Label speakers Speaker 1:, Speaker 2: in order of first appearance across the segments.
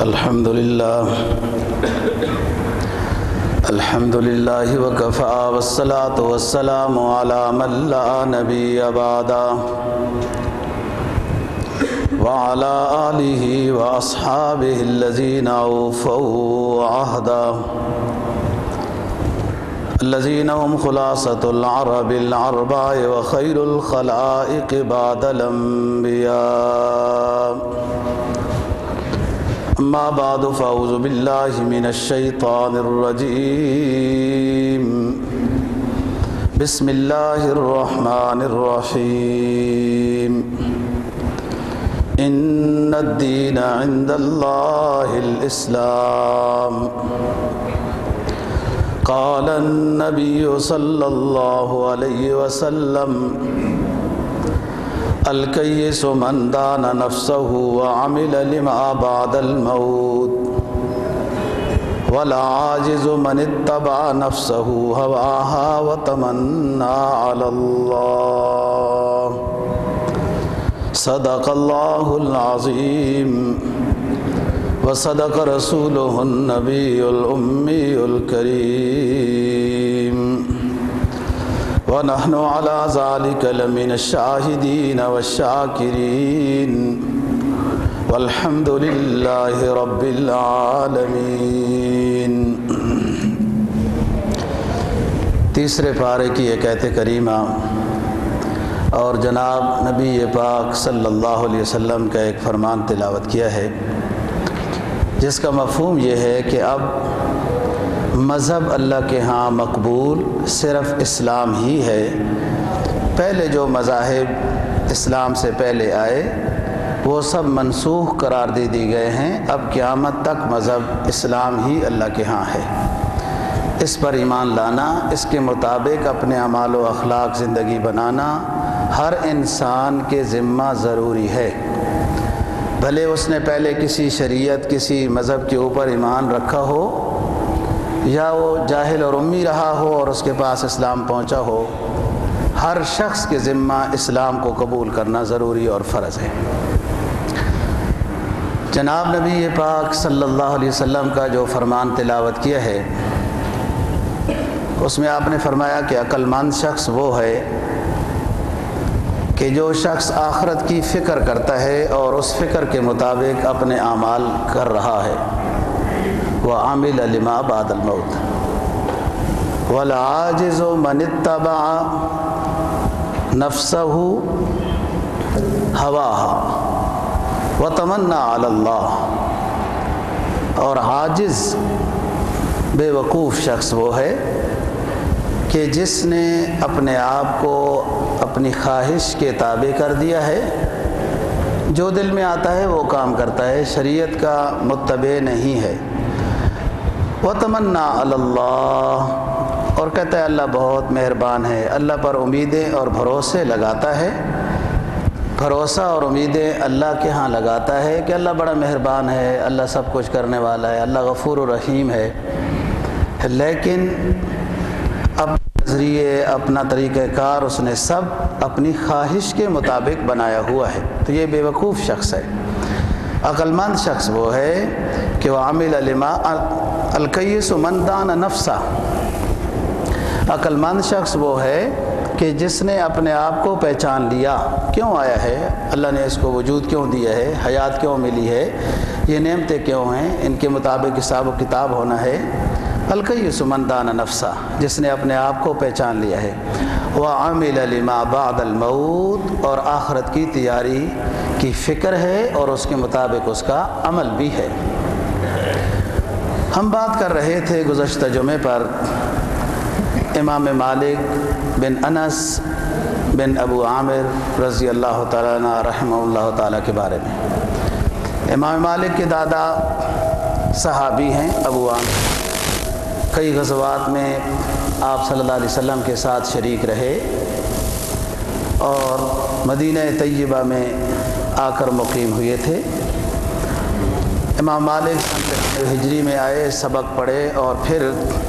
Speaker 1: الحمد لله وكفى والصلاة والسلام على من لا نبي بعده وعلى آله وأصحابه الذين أوفوا عهده الذين هم خلاصة العرب الأربع وخير الخلائق بعد الأنبياء. أما بعد فأعوذ بالله من الشيطان الرجيم. بسم الله الرحمن الرحيم. إن الدين عند الله الإسلام. قال النبي صلى الله عليه وسلم: الكيس من دان نفسه وعمل لما بعد الموت، والعاجز من اتبع نفسه هواها وتمنى على الله. صدق الله العظيم وصدق رسوله النبي الأمي الكريم، ونحن على ذلك لمن الشاهدين والشاكرين، والحمد لله رب العالمین۔ تیسرے پارے کی ایک آیت کریمہ اور جناب نبی پاک صلی اللہ علیہ وسلم کا ایک فرمان تلاوت کیا ہے، جس کا مفہوم یہ ہے کہ اب مذہب اللہ کے ہاں مقبول صرف اسلام ہی ہے۔ پہلے جو مذاہب اسلام سے پہلے آئے وہ سب منسوخ قرار دے دی گئے ہیں، اب قیامت تک مذہب اسلام ہی اللہ کے ہاں ہے۔ اس پر ایمان لانا، اس کے مطابق اپنے اعمال و اخلاق زندگی بنانا ہر انسان کے ذمہ ضروری ہے، بھلے اس نے پہلے کسی شریعت کسی مذہب کے اوپر ایمان رکھا ہو یا وہ جاہل اور امی رہا ہو اور اس کے پاس اسلام پہنچا ہو، ہر شخص کے ذمہ اسلام کو قبول کرنا ضروری اور فرض ہے۔ جناب نبی پاک صلی اللہ علیہ وسلم کا جو فرمان تلاوت کیا ہے، اس میں آپ نے فرمایا کہ عقل مند شخص وہ ہے کہ جو شخص آخرت کی فکر کرتا ہے اور اس فکر کے مطابق اپنے اعمال کر رہا ہے۔ وَعَمِلَ لِمَا بَعْدَ الْمَوْتِ وَالْعَاجِزُ مَنِ اتَّبَعَ نَفْسَهُ هَوَاهَا وَتَمَنَّى عَلَى اللَّهِ۔ اور عاجز بے وقوف شخص وہ ہے کہ جس نے اپنے آپ کو اپنی خواہش کے تابع کر دیا ہے، جو دل میں آتا ہے وہ کام کرتا ہے، شریعت کا متبع نہیں ہے۔ وَتَمَنَّى عَلَى اللَّهِ، اور کہتا ہے اللہ بہت مہربان ہے، اللہ پر امیدیں اور بھروسے لگاتا ہے، بھروسہ اور امیدیں اللہ کے ہاں لگاتا ہے کہ اللہ بڑا مہربان ہے، اللہ سب کچھ کرنے والا ہے، اللہ غفور الرحیم ہے، لیکن نظریے اپنا طریقہ کار اس نے سب اپنی خواہش کے مطابق بنایا ہوا ہے، تو یہ بے وقوف شخص ہے۔ عقل مند شخص وہ ہے کہ وہ عامل لما الکیس من دان نفسہ۔ عقل مند شخص وہ ہے کہ جس نے اپنے آپ کو پہچان لیا، کیوں آیا ہے، اللہ نے اس کو وجود کیوں دیا ہے، حیات کیوں ملی ہے، یہ نعمتیں کیوں ہیں، ان کے مطابق حساب و کتاب ہونا ہے۔ الکیس من دان نفسہ، جس نے اپنے آپ کو پہچان لیا ہے۔ وَعَمِلَ لِمَا بَعْدَ الْمَوْتِ، اور آخرت کی تیاری کی فکر ہے اور اس کے مطابق اس کا عمل بھی ہے۔ ہم بات کر رہے تھے گزشتہ جمعے پر امام مالک بن انس بن ابو عامر رضی اللہ تعالیٰ عنہ رحمہ اللہ تعالیٰ کے بارے میں۔ امام مالک کے دادا صحابی ہیں ابو عامر، کئی غزوات میں آپ صلی اللہ علیہ وسلم کے ساتھ شریک رہے اور مدینہ طیبہ میں آ کر مقیم ہوئے تھے۔ امام مالک ہجری میں آئے، سبق پڑھے اور پھر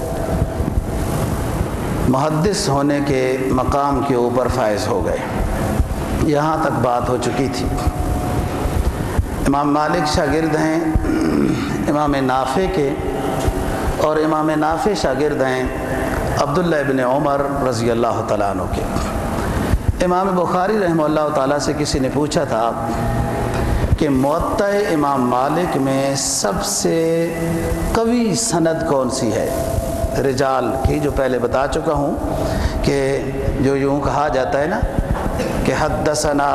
Speaker 1: محدث ہونے کے مقام کے اوپر فائز ہو گئے۔ یہاں تک بات ہو چکی تھی۔ امام مالک شاگرد ہیں امام نافع کے، اور امام نافع شاگرد ہیں عبداللہ ابن عمر رضی اللہ تعالیٰ عنہ کے۔ امام بخاری رحمہ اللہ تعالیٰ سے کسی نے پوچھا تھا کہ موطأ امام مالک میں سب سے قوی سند کون سی ہے؟ رجال کی جو پہلے بتا چکا ہوں کہ جو یوں کہا جاتا ہے نا کہ حدثنا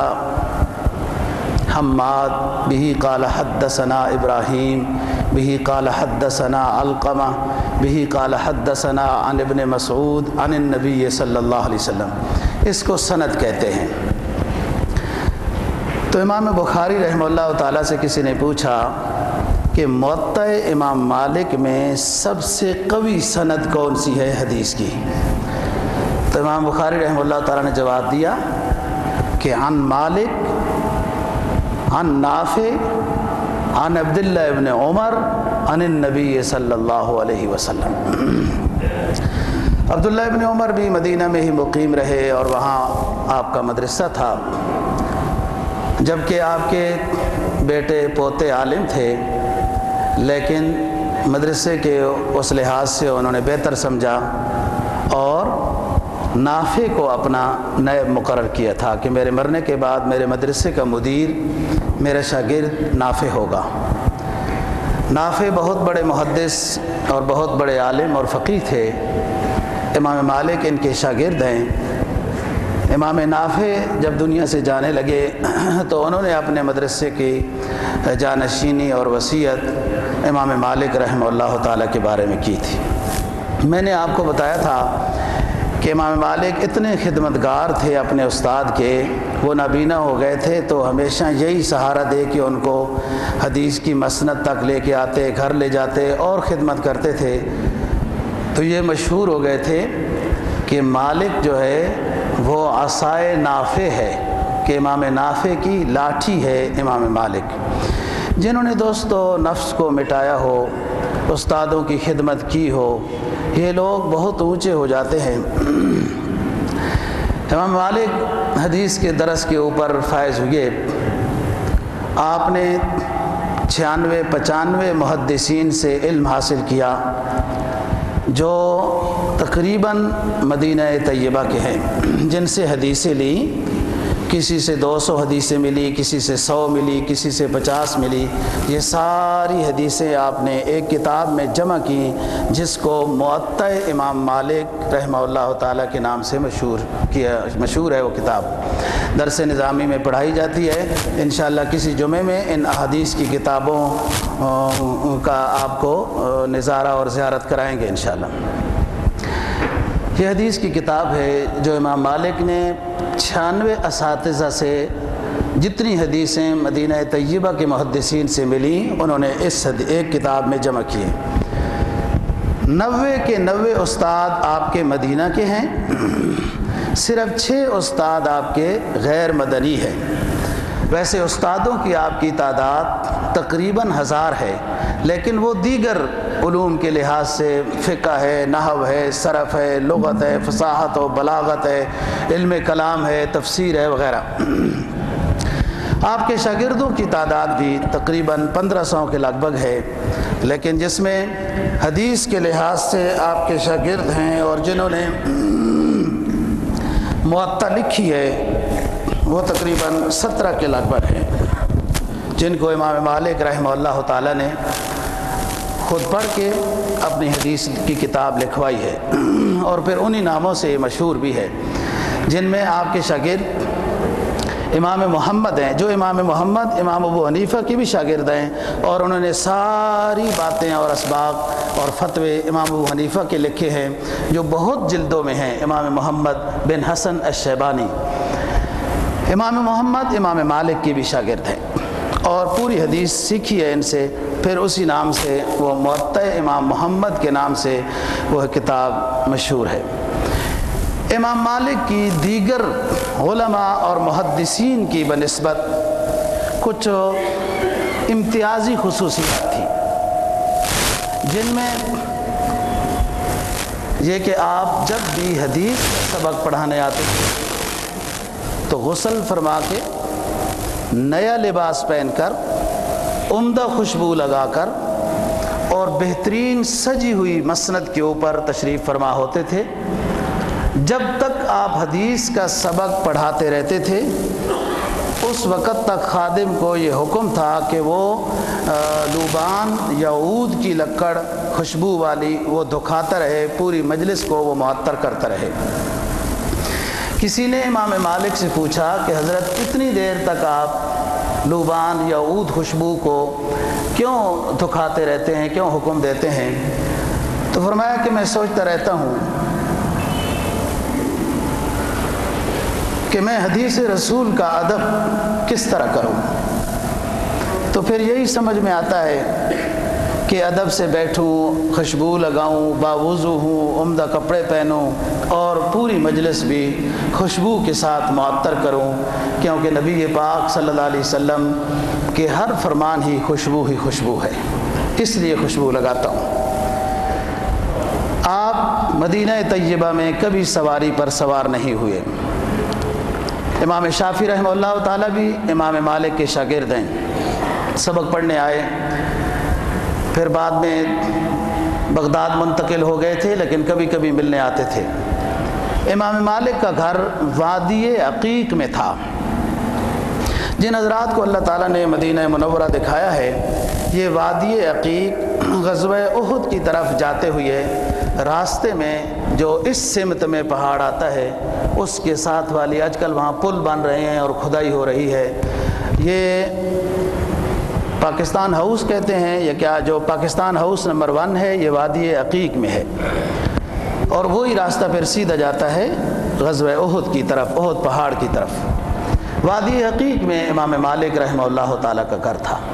Speaker 1: حماد بہ قال حدثنا ابراہیم بہ قال حدثنا علقمہ بہ قال حدثنا عن ابن مسعود عن النبی صلی اللہ علیہ وسلم، اس کو سند کہتے ہیں۔ تو امام بخاری رحمہ اللہ تعالیٰ سے کسی نے پوچھا کہ موطأ امام مالک میں سب سے قوی سند کون سی ہے حدیث کی؟ تو امام بخاری رحمہ اللہ تعالیٰ نے جواب دیا کہ عن مالک عن نافع عن عبداللہ ابن عمر عن النبی صلی اللہ علیہ وسلم۔ عبداللہ ابن عمر بھی مدینہ میں ہی مقیم رہے اور وہاں آپ کا مدرسہ تھا، جبکہ آپ کے بیٹے پوتے عالم تھے، لیکن مدرسے کے اس لحاظ سے انہوں نے بہتر سمجھا اور نافع کو اپنا نائب مقرر کیا تھا کہ میرے مرنے کے بعد میرے مدرسے کا مدیر میرا شاگرد نافع ہوگا۔ نافع بہت بڑے محدث اور بہت بڑے عالم اور فقیہ تھے، امام مالک ان کے شاگرد ہیں۔ امام نافع جب دنیا سے جانے لگے تو انہوں نے اپنے مدرسے کی جانشینی اور وصیت امام مالک رحمہ اللہ تعالیٰ کے بارے میں کی تھی۔ میں نے آپ کو بتایا تھا کہ امام مالک اتنے خدمتگار تھے اپنے استاد کے، وہ نابینا ہو گئے تھے تو ہمیشہ یہی سہارا دے کہ ان کو حدیث کی مسند تک لے کے آتے، گھر لے جاتے اور خدمت کرتے تھے۔ تو یہ مشہور ہو گئے تھے کہ مالک جو ہے وہ عصائے نافع ہے، کہ امام نافع کی لاٹھی ہے امام مالک۔ جنہوں نے دوستو نفس کو مٹایا ہو، استادوں کی خدمت کی ہو، یہ لوگ بہت اونچے ہو جاتے ہیں۔ امام مالک حدیث کے درس کے اوپر فائز ہوئے۔ آپ نے 96-95 محدثین سے علم حاصل کیا جو تقریباً مدینہ طیبہ کے ہیں، جن سے حدیثیں لیں۔ کسی سے 200 حدیثیں ملی، کسی سے 100 ملی، کسی سے 50 ملی۔ یہ ساری حدیثیں آپ نے ایک کتاب میں جمع کی جس کو موطأ امام مالک رحمہ اللہ تعالیٰ کے نام سے مشہور ہے۔ وہ کتاب درس نظامی میں پڑھائی جاتی ہے۔ انشاءاللہ کسی جمعے میں ان احادیث کی کتابوں کا آپ کو نظارہ اور زیارت کرائیں گے انشاءاللہ۔ یہ حدیث کی کتاب ہے جو امام مالک نے 96 اساتذہ سے جتنی حدیثیں مدینہ طیبہ کے محدثین سے ملیں انہوں نے اس ایک کتاب میں جمع کیے۔ 90 کے 90 استاد آپ کے مدینہ کے ہیں، صرف 6 استاد آپ کے غیر مدنی ہیں۔ ویسے استادوں کی آپ کی تعداد تقریباً 1000 ہے، لیکن وہ دیگر علوم کے لحاظ سے فقہ ہے، نحو ہے، صرف ہے، لغت ہے، فصاحت و بلاغت ہے، علم کلام ہے، تفسیر ہے وغیرہ۔ آپ کے شاگردوں کی تعداد بھی تقریباً 1500 کے لگ بھگ ہے، لیکن جس میں حدیث کے لحاظ سے آپ کے شاگرد ہیں اور جنہوں نے موطا لکھی ہے وہ تقریباً 17 کے لگ بھگ ہیں، جن کو امام مالک رحمہ اللہ تعالیٰ نے خود پڑھ کے اپنی حدیث کی کتاب لکھوائی ہے، اور پھر انہی ناموں سے یہ مشہور بھی ہے، جن میں آپ کے شاگرد امام محمد ہیں، جو امام محمد امام ابو حنیفہ کی بھی شاگرد ہیں، اور انہوں نے ساری باتیں اور اسباق اور فتوے امام ابو حنیفہ کے لکھے ہیں جو بہت جلدوں میں ہیں۔ امام محمد بن حسن الشیبانی، امام محمد امام مالک کی بھی شاگرد ہیں اور پوری حدیث سیکھی ہے ان سے، پھر اسی نام سے وہ موطأ امام محمد کے نام سے وہ کتاب مشہور ہے۔ امام مالک کی دیگر علماء اور محدثین کی بنسبت کچھ امتیازی خصوصیات تھی، جن میں یہ کہ آپ جب بھی حدیث سبق پڑھانے آتے تھے تو غسل فرما کے نیا لباس پہن کر عمدہ خوشبو لگا کر اور بہترین سجی ہوئی مسند کے اوپر تشریف فرما ہوتے تھے۔ جب تک آپ حدیث کا سبق پڑھاتے رہتے تھے اس وقت تک خادم کو یہ حکم تھا کہ وہ لوبان یا عود کی لکڑ خوشبو والی وہ دکھاتا رہے، پوری مجلس کو وہ معطر کرتا رہے۔ کسی نے امام مالک سے پوچھا کہ حضرت اتنی دیر تک آپ لوبان یا عود خوشبو کو کیوں دکھاتے رہتے ہیں، کیوں حکم دیتے ہیں؟ تو فرمایا کہ میں سوچتا رہتا ہوں کہ میں حدیث رسول کا ادب کس طرح کروں۔ تو پھر یہی سمجھ میں آتا ہے کہ ادب سے بیٹھوں، خوشبو لگاؤں، باوضو ہوں، عمدہ کپڑے پہنوں اور پوری مجلس بھی خوشبو کے ساتھ معطر کروں، کیونکہ نبی پاک صلی اللہ علیہ وسلم کے ہر فرمان ہی خوشبو ہے، اس لیے خوشبو لگاتا ہوں۔ آپ مدینہ طیبہ میں کبھی سواری پر سوار نہیں ہوئے۔ امام شافعی رحمہ اللہ تعالیٰ بھی امام مالک کے شاگرد ہیں، سبق پڑھنے آئے، پھر بعد میں بغداد منتقل ہو گئے تھے، لیکن کبھی کبھی ملنے آتے تھے۔ امام مالک کا گھر وادی عقیق میں تھا۔ جن حضرات کو اللہ تعالیٰ نے مدینہ منورہ دکھایا ہے، یہ وادی عقیق غزوہ احد کی طرف جاتے ہوئے راستے میں جو اس سمت میں پہاڑ آتا ہے اس کے ساتھ والی، آج کل وہاں پل بن رہے ہیں اور کھدائی ہو رہی ہے، یہ پاکستان ہاؤس کہتے ہیں یا کیا، جو پاکستان ہاؤس نمبر 1 ہے یہ وادی عقیق میں ہے، اور وہی راستہ پھر سیدھا جاتا ہے غزوہ احد کی طرف، احد پہاڑ کی طرف۔ وادی عقیق میں امام مالک رحمہ اللہ تعالیٰ کا گھر تھا۔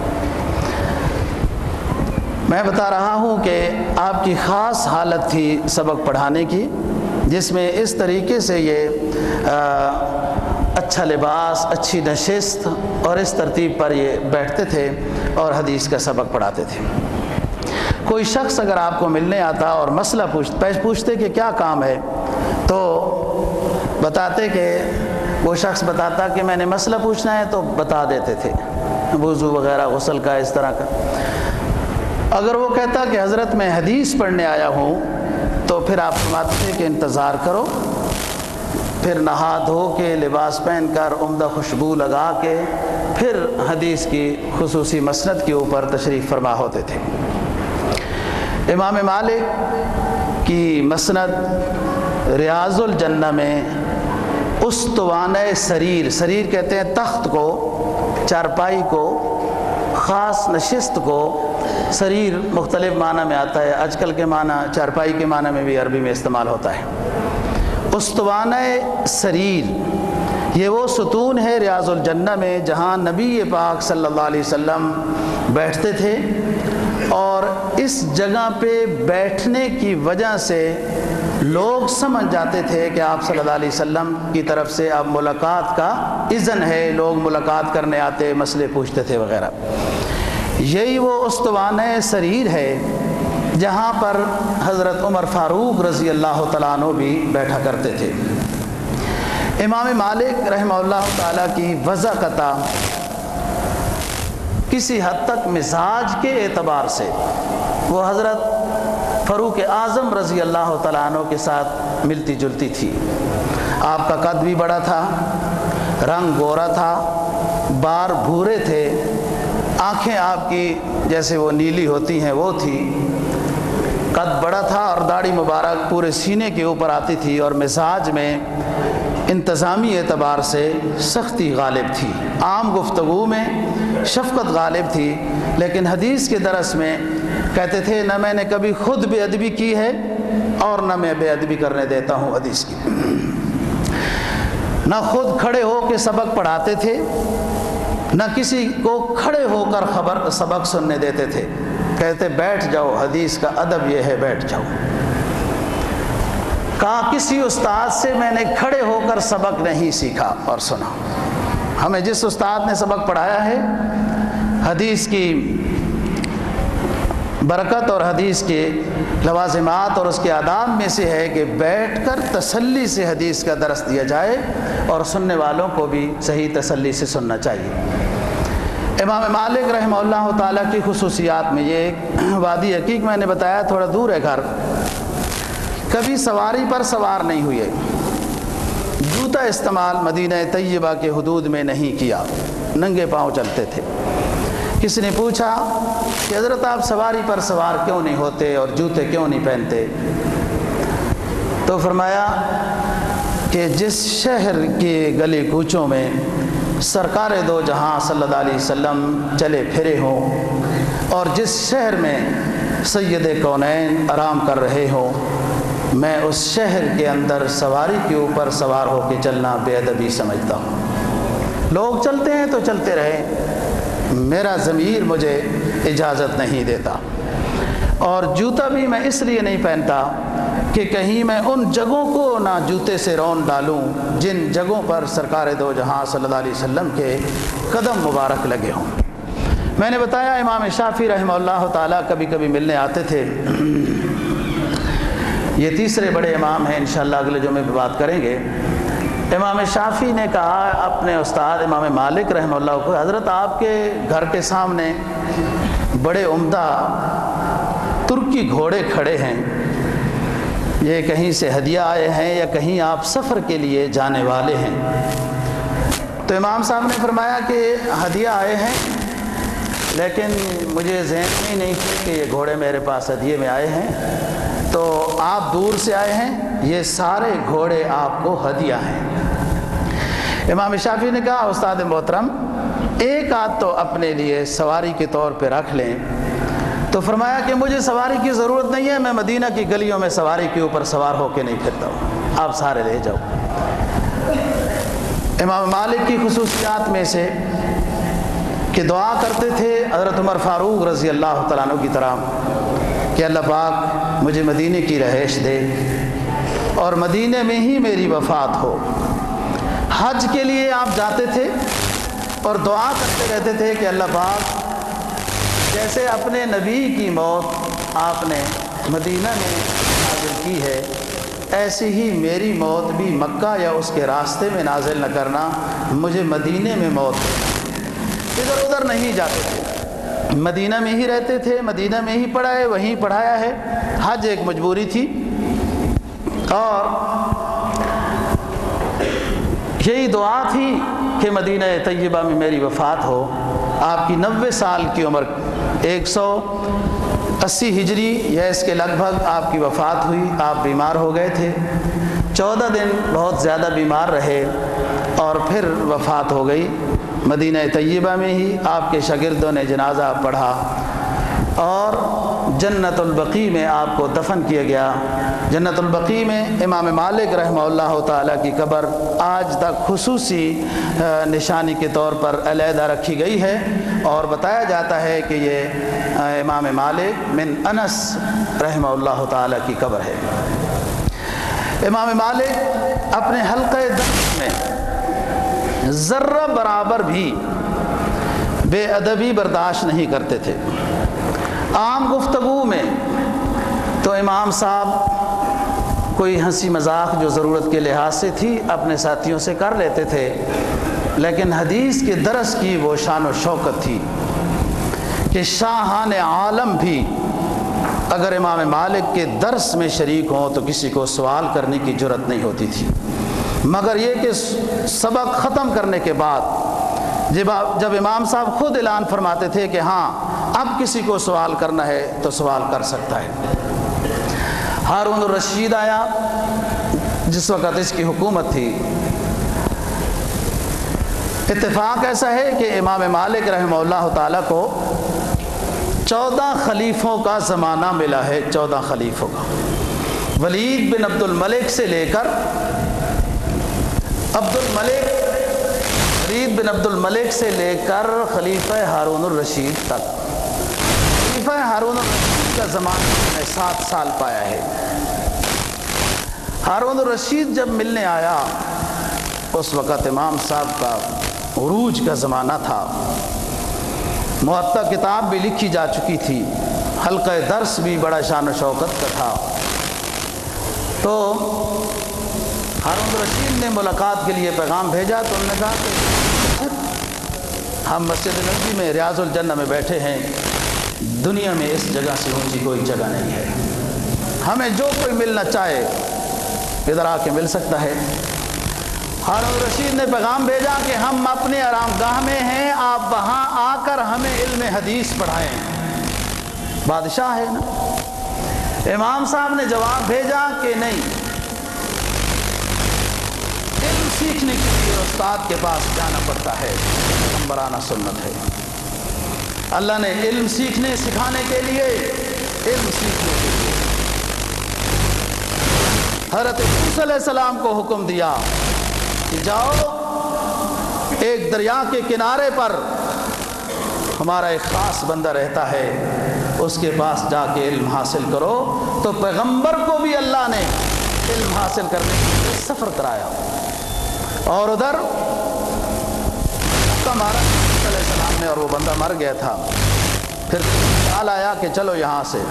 Speaker 1: میں بتا رہا ہوں کہ آپ کی خاص حالت تھی سبق پڑھانے کی، جس میں اس طریقے سے یہ اچھا لباس، اچھی نشست اور اس ترتیب پر یہ بیٹھتے تھے اور حدیث کا سبق پڑھاتے تھے۔ کوئی شخص اگر آپ کو ملنے آتا اور مسئلہ پوچھتے کہ کیا کام ہے، تو بتاتے کہ وہ شخص بتاتا کہ میں نے مسئلہ پوچھنا ہے، تو بتا دیتے تھے وضو وغیرہ، غسل کا، اس طرح کا۔ اگر وہ کہتا کہ حضرت میں حدیث پڑھنے آیا ہوں، تو پھر آپ فرماتے تھے کہ انتظار کرو، پھر نہا دھو کے لباس پہن کر عمدہ خوشبو لگا کے پھر حدیث کی خصوصی مسند کے اوپر تشریف فرما ہوتے تھے۔ امام مالک کی مسند ریاض الجنہ میں استوانہ سریر، سریر کہتے ہیں تخت کو، چارپائی کو، خاص نشست کو، سریر مختلف معنی میں آتا ہے، آج کل کے معنی چارپائی کے معنی میں بھی عربی میں استعمال ہوتا ہے۔ استوانہ سریر یہ وہ ستون ہے ریاض الجنہ میں جہاں نبی پاک صلی اللہ علیہ وسلم بیٹھتے تھے، اور اس جگہ پہ بیٹھنے کی وجہ سے لوگ سمجھ جاتے تھے کہ آپ صلی اللہ علیہ وسلم کی طرف سے اب ملاقات کا اذن ہے، لوگ ملاقات کرنے آتے، مسئلے پوچھتے تھے وغیرہ۔ یہی وہ استوانہ سریر ہے جہاں پر حضرت عمر فاروق رضی اللہ تعالیٰ عنہ بھی بیٹھا کرتے تھے۔ امام مالک رحمہ اللہ تعالیٰ کی وضاقت کسی حد تک مزاج کے اعتبار سے وہ حضرت فاروق اعظم رضی اللہ تعالیٰ عنہ کے ساتھ ملتی جلتی تھی۔ آپ کا قد بھی بڑا تھا، رنگ گورا تھا، بال بھورے تھے، آنکھیں آپ کی جیسے وہ نیلی ہوتی ہیں وہ تھی، قد بڑا تھا اور داڑھی مبارک پورے سینے کے اوپر آتی تھی، اور مزاج میں انتظامی اعتبار سے سختی غالب تھی، عام گفتگو میں شفقت غالب تھی، لیکن حدیث کے درس میں کہتے تھے نہ میں نے کبھی خود بے ادبی کی ہے اور نہ میں بے ادبی کرنے دیتا ہوں حدیث کی۔ نہ خود کھڑے ہو کے سبق پڑھاتے تھے، نہ کسی کو کھڑے ہو کر سبق سننے دیتے تھے، کہتے بیٹھ جاؤ، حدیث کا ادب یہ ہے بیٹھ جاؤ۔ کہا کسی استاد سے میں نے کھڑے ہو کر سبق نہیں سیکھا اور سنا، ہمیں جس استاد نے سبق پڑھایا ہے حدیث کی برکت اور حدیث کے لوازمات اور اس کے آداب میں سے ہے کہ بیٹھ کر تسلی سے حدیث کا درس دیا جائے اور سننے والوں کو بھی صحیح تسلی سے سننا چاہیے۔ امام مالک رحمہ اللہ تعالیٰ کی خصوصیات میں یہ ایک وادی عقیق میں نے بتایا تھوڑا دور ہے گھر، کبھی سواری پر سوار نہیں ہوئے، جوتا استعمال مدینہ طیبہ کے حدود میں نہیں کیا، ننگے پاؤں چلتے تھے۔ کسی نے پوچھا کہ حضرت آپ سواری پر سوار کیوں نہیں ہوتے اور جوتے کیوں نہیں پہنتے؟ تو فرمایا کہ جس شہر کے گلی کوچوں میں سرکار دو جہاں صلی اللہ علیہ وسلم چلے پھرے ہوں اور جس شہر میں سید کونین آرام کر رہے ہوں، میں اس شہر کے اندر سواری کے اوپر سوار ہو کے چلنا بے ادبی سمجھتا ہوں۔ لوگ چلتے ہیں تو چلتے رہے، میرا ضمیر مجھے اجازت نہیں دیتا، اور جوتا بھی میں اس لیے نہیں پہنتا کہ کہیں میں ان جگہوں کو نہ جوتے سے رون ڈالوں جن جگہوں پر سرکار دو جہاں صلی اللہ علیہ وسلم کے قدم مبارک لگے ہوں۔ میں نے بتایا امام شافعی رحمہ اللہ تعالیٰ کبھی کبھی ملنے آتے تھے، یہ تیسرے بڑے امام ہیں، انشاءاللہ اگلے جمعے پہ بات کریں گے۔ امام شافعی نے کہا اپنے استاد امام مالک رحمہ اللہ کو، حضرت آپ کے گھر کے سامنے بڑے عمدہ ترکی گھوڑے کھڑے ہیں، یہ کہیں سے ہدیہ آئے ہیں یا کہیں آپ سفر کے لیے جانے والے ہیں؟ تو امام صاحب نے فرمایا کہ ہدیہ آئے ہیں، لیکن مجھے ذہن میں ہی نہیں تھی کہ یہ گھوڑے میرے پاس ہدیے میں آئے ہیں، تو آپ دور سے آئے ہیں، یہ سارے گھوڑے آپ کو ہدیہ ہیں۔ امام شافعی نے کہا استاد محترم ایک آدھ تو اپنے لیے سواری کے طور پہ رکھ لیں۔ تو فرمایا کہ مجھے سواری کی ضرورت نہیں ہے، میں مدینہ کی گلیوں میں سواری کے اوپر سوار ہو کے نہیں پھرتا ہوں، آپ سارے لے جاؤ۔ امام مالک کی خصوصیات میں سے کہ دعا کرتے تھے حضرت عمر فاروق رضی اللہ تعالیٰ عنہ کی طرح کہ اللہ پاک مجھے مدینے کی رہائش دے اور مدینے میں ہی میری وفات ہو۔ حج کے لیے آپ جاتے تھے اور دعا کرتے رہتے تھے کہ اللہ پاک جیسے اپنے نبی کی موت آپ نے مدینہ میں نازل کی ہے، ایسی ہی میری موت بھی مکہ یا اس کے راستے میں نازل نہ کرنا، مجھے مدینے میں موت ادھر ادھر نہیں جاتے تھے، مدینہ میں ہی رہتے تھے، مدینہ میں ہی پڑھائے، وہیں پڑھایا ہے۔ حج ایک مجبوری تھی، اور یہی دعا تھی کہ مدینہ طیبہ میں میری وفات ہو۔ آپ کی 90 سال کی عمر، 180 ہجری یا اس کے لگ بھگ آپ کی وفات ہوئی۔ آپ بیمار ہو گئے تھے، 14 دن بہت زیادہ بیمار رہے اور پھر وفات ہو گئی۔ مدینہ طیبہ میں ہی آپ کے شاگردوں نے جنازہ پڑھا اور جنت البقیع میں آپ کو دفن کیا گیا۔ جنت البقیع میں امام مالک رحمہ اللہ تعالیٰ کی قبر آج تک خصوصی نشانی کے طور پر علیحدہ رکھی گئی ہے، اور بتایا جاتا ہے کہ یہ امام مالک بن انس رحمہ اللہ تعالیٰ کی قبر ہے۔ امام مالک اپنے حلقہ درس میں ذرہ برابر بھی بے ادبی برداشت نہیں کرتے تھے۔ عام گفتگو میں تو امام صاحب کوئی ہنسی مذاق جو ضرورت کے لحاظ سے تھی اپنے ساتھیوں سے کر لیتے تھے، لیکن حدیث کے درس کی وہ شان و شوکت تھی کہ شاہان عالم بھی اگر امام مالک کے درس میں شریک ہوں تو کسی کو سوال کرنے کی جرت نہیں ہوتی تھی، مگر یہ کہ سبق ختم کرنے کے بعد جب امام صاحب خود اعلان فرماتے تھے کہ ہاں اب کسی کو سوال کرنا ہے تو سوال کر سکتا ہے۔ ہارون الرشید آیا، جس وقت اس کی حکومت تھی۔ اتفاق ایسا ہے کہ امام مالک رحمہ اللہ تعالیٰ کو 14 خلیفوں کا زمانہ ملا ہے، 14 خلیفوں کا، ولید بن عبد الملک سے لے کر ولید بن عبد الملک سے لے کر خلیفہ ہارون الرشید تک۔ خلیفہ ہارون الرشید کا زمانہ میں 7 سال پایا ہے۔ ہارون الرشید جب ملنے آیا اس وقت امام صاحب کا عروج کا زمانہ تھا، موطا کتاب بھی لکھی جا چکی تھی، حلقہ درس بھی بڑا شان و شوکت کا تھا۔ تو ہارون الرشید نے ملاقات کے لیے پیغام بھیجا، تو انہوں نے کہا کہ ہم مسجد نبوی میں ریاض الجنہ میں بیٹھے ہیں، دنیا میں اس جگہ سے اونچی کوئی جگہ نہیں ہے۔ ہمیں جو کوئی ملنا چاہے ادھر آ کے مل سکتا ہے۔ ہارون رشید نے پیغام بھیجا کہ ہم اپنے آرام گاہ میں ہیں، آپ وہاں آ کر ہمیں علم حدیث پڑھائیں۔ بادشاہ ہے نا۔ امام صاحب نے جواب بھیجا کہ نہیں، علم سیکھنے کے لیے استاد کے پاس جانا پڑتا ہے، پیغمبرانہ سنت ہے۔ اللہ نے علم سیکھنے سکھانے کے لیے، علم سیکھنے کے لیے حضرت موسیٰ علیہ السلام کو حکم دیا کہ جاؤ ایک دریا کے کنارے پر ہمارا ایک خاص بندہ رہتا ہے، اس کے پاس جا کے علم حاصل کرو۔ تو پیغمبر کو بھی اللہ نے علم حاصل کرنے کے لیے سفر کرایا، اور ادھر مارا علیہ السلام نے، اور وہ بندہ مر گیا تھا۔ پھر خیال آیا کہ چلو یہاں سے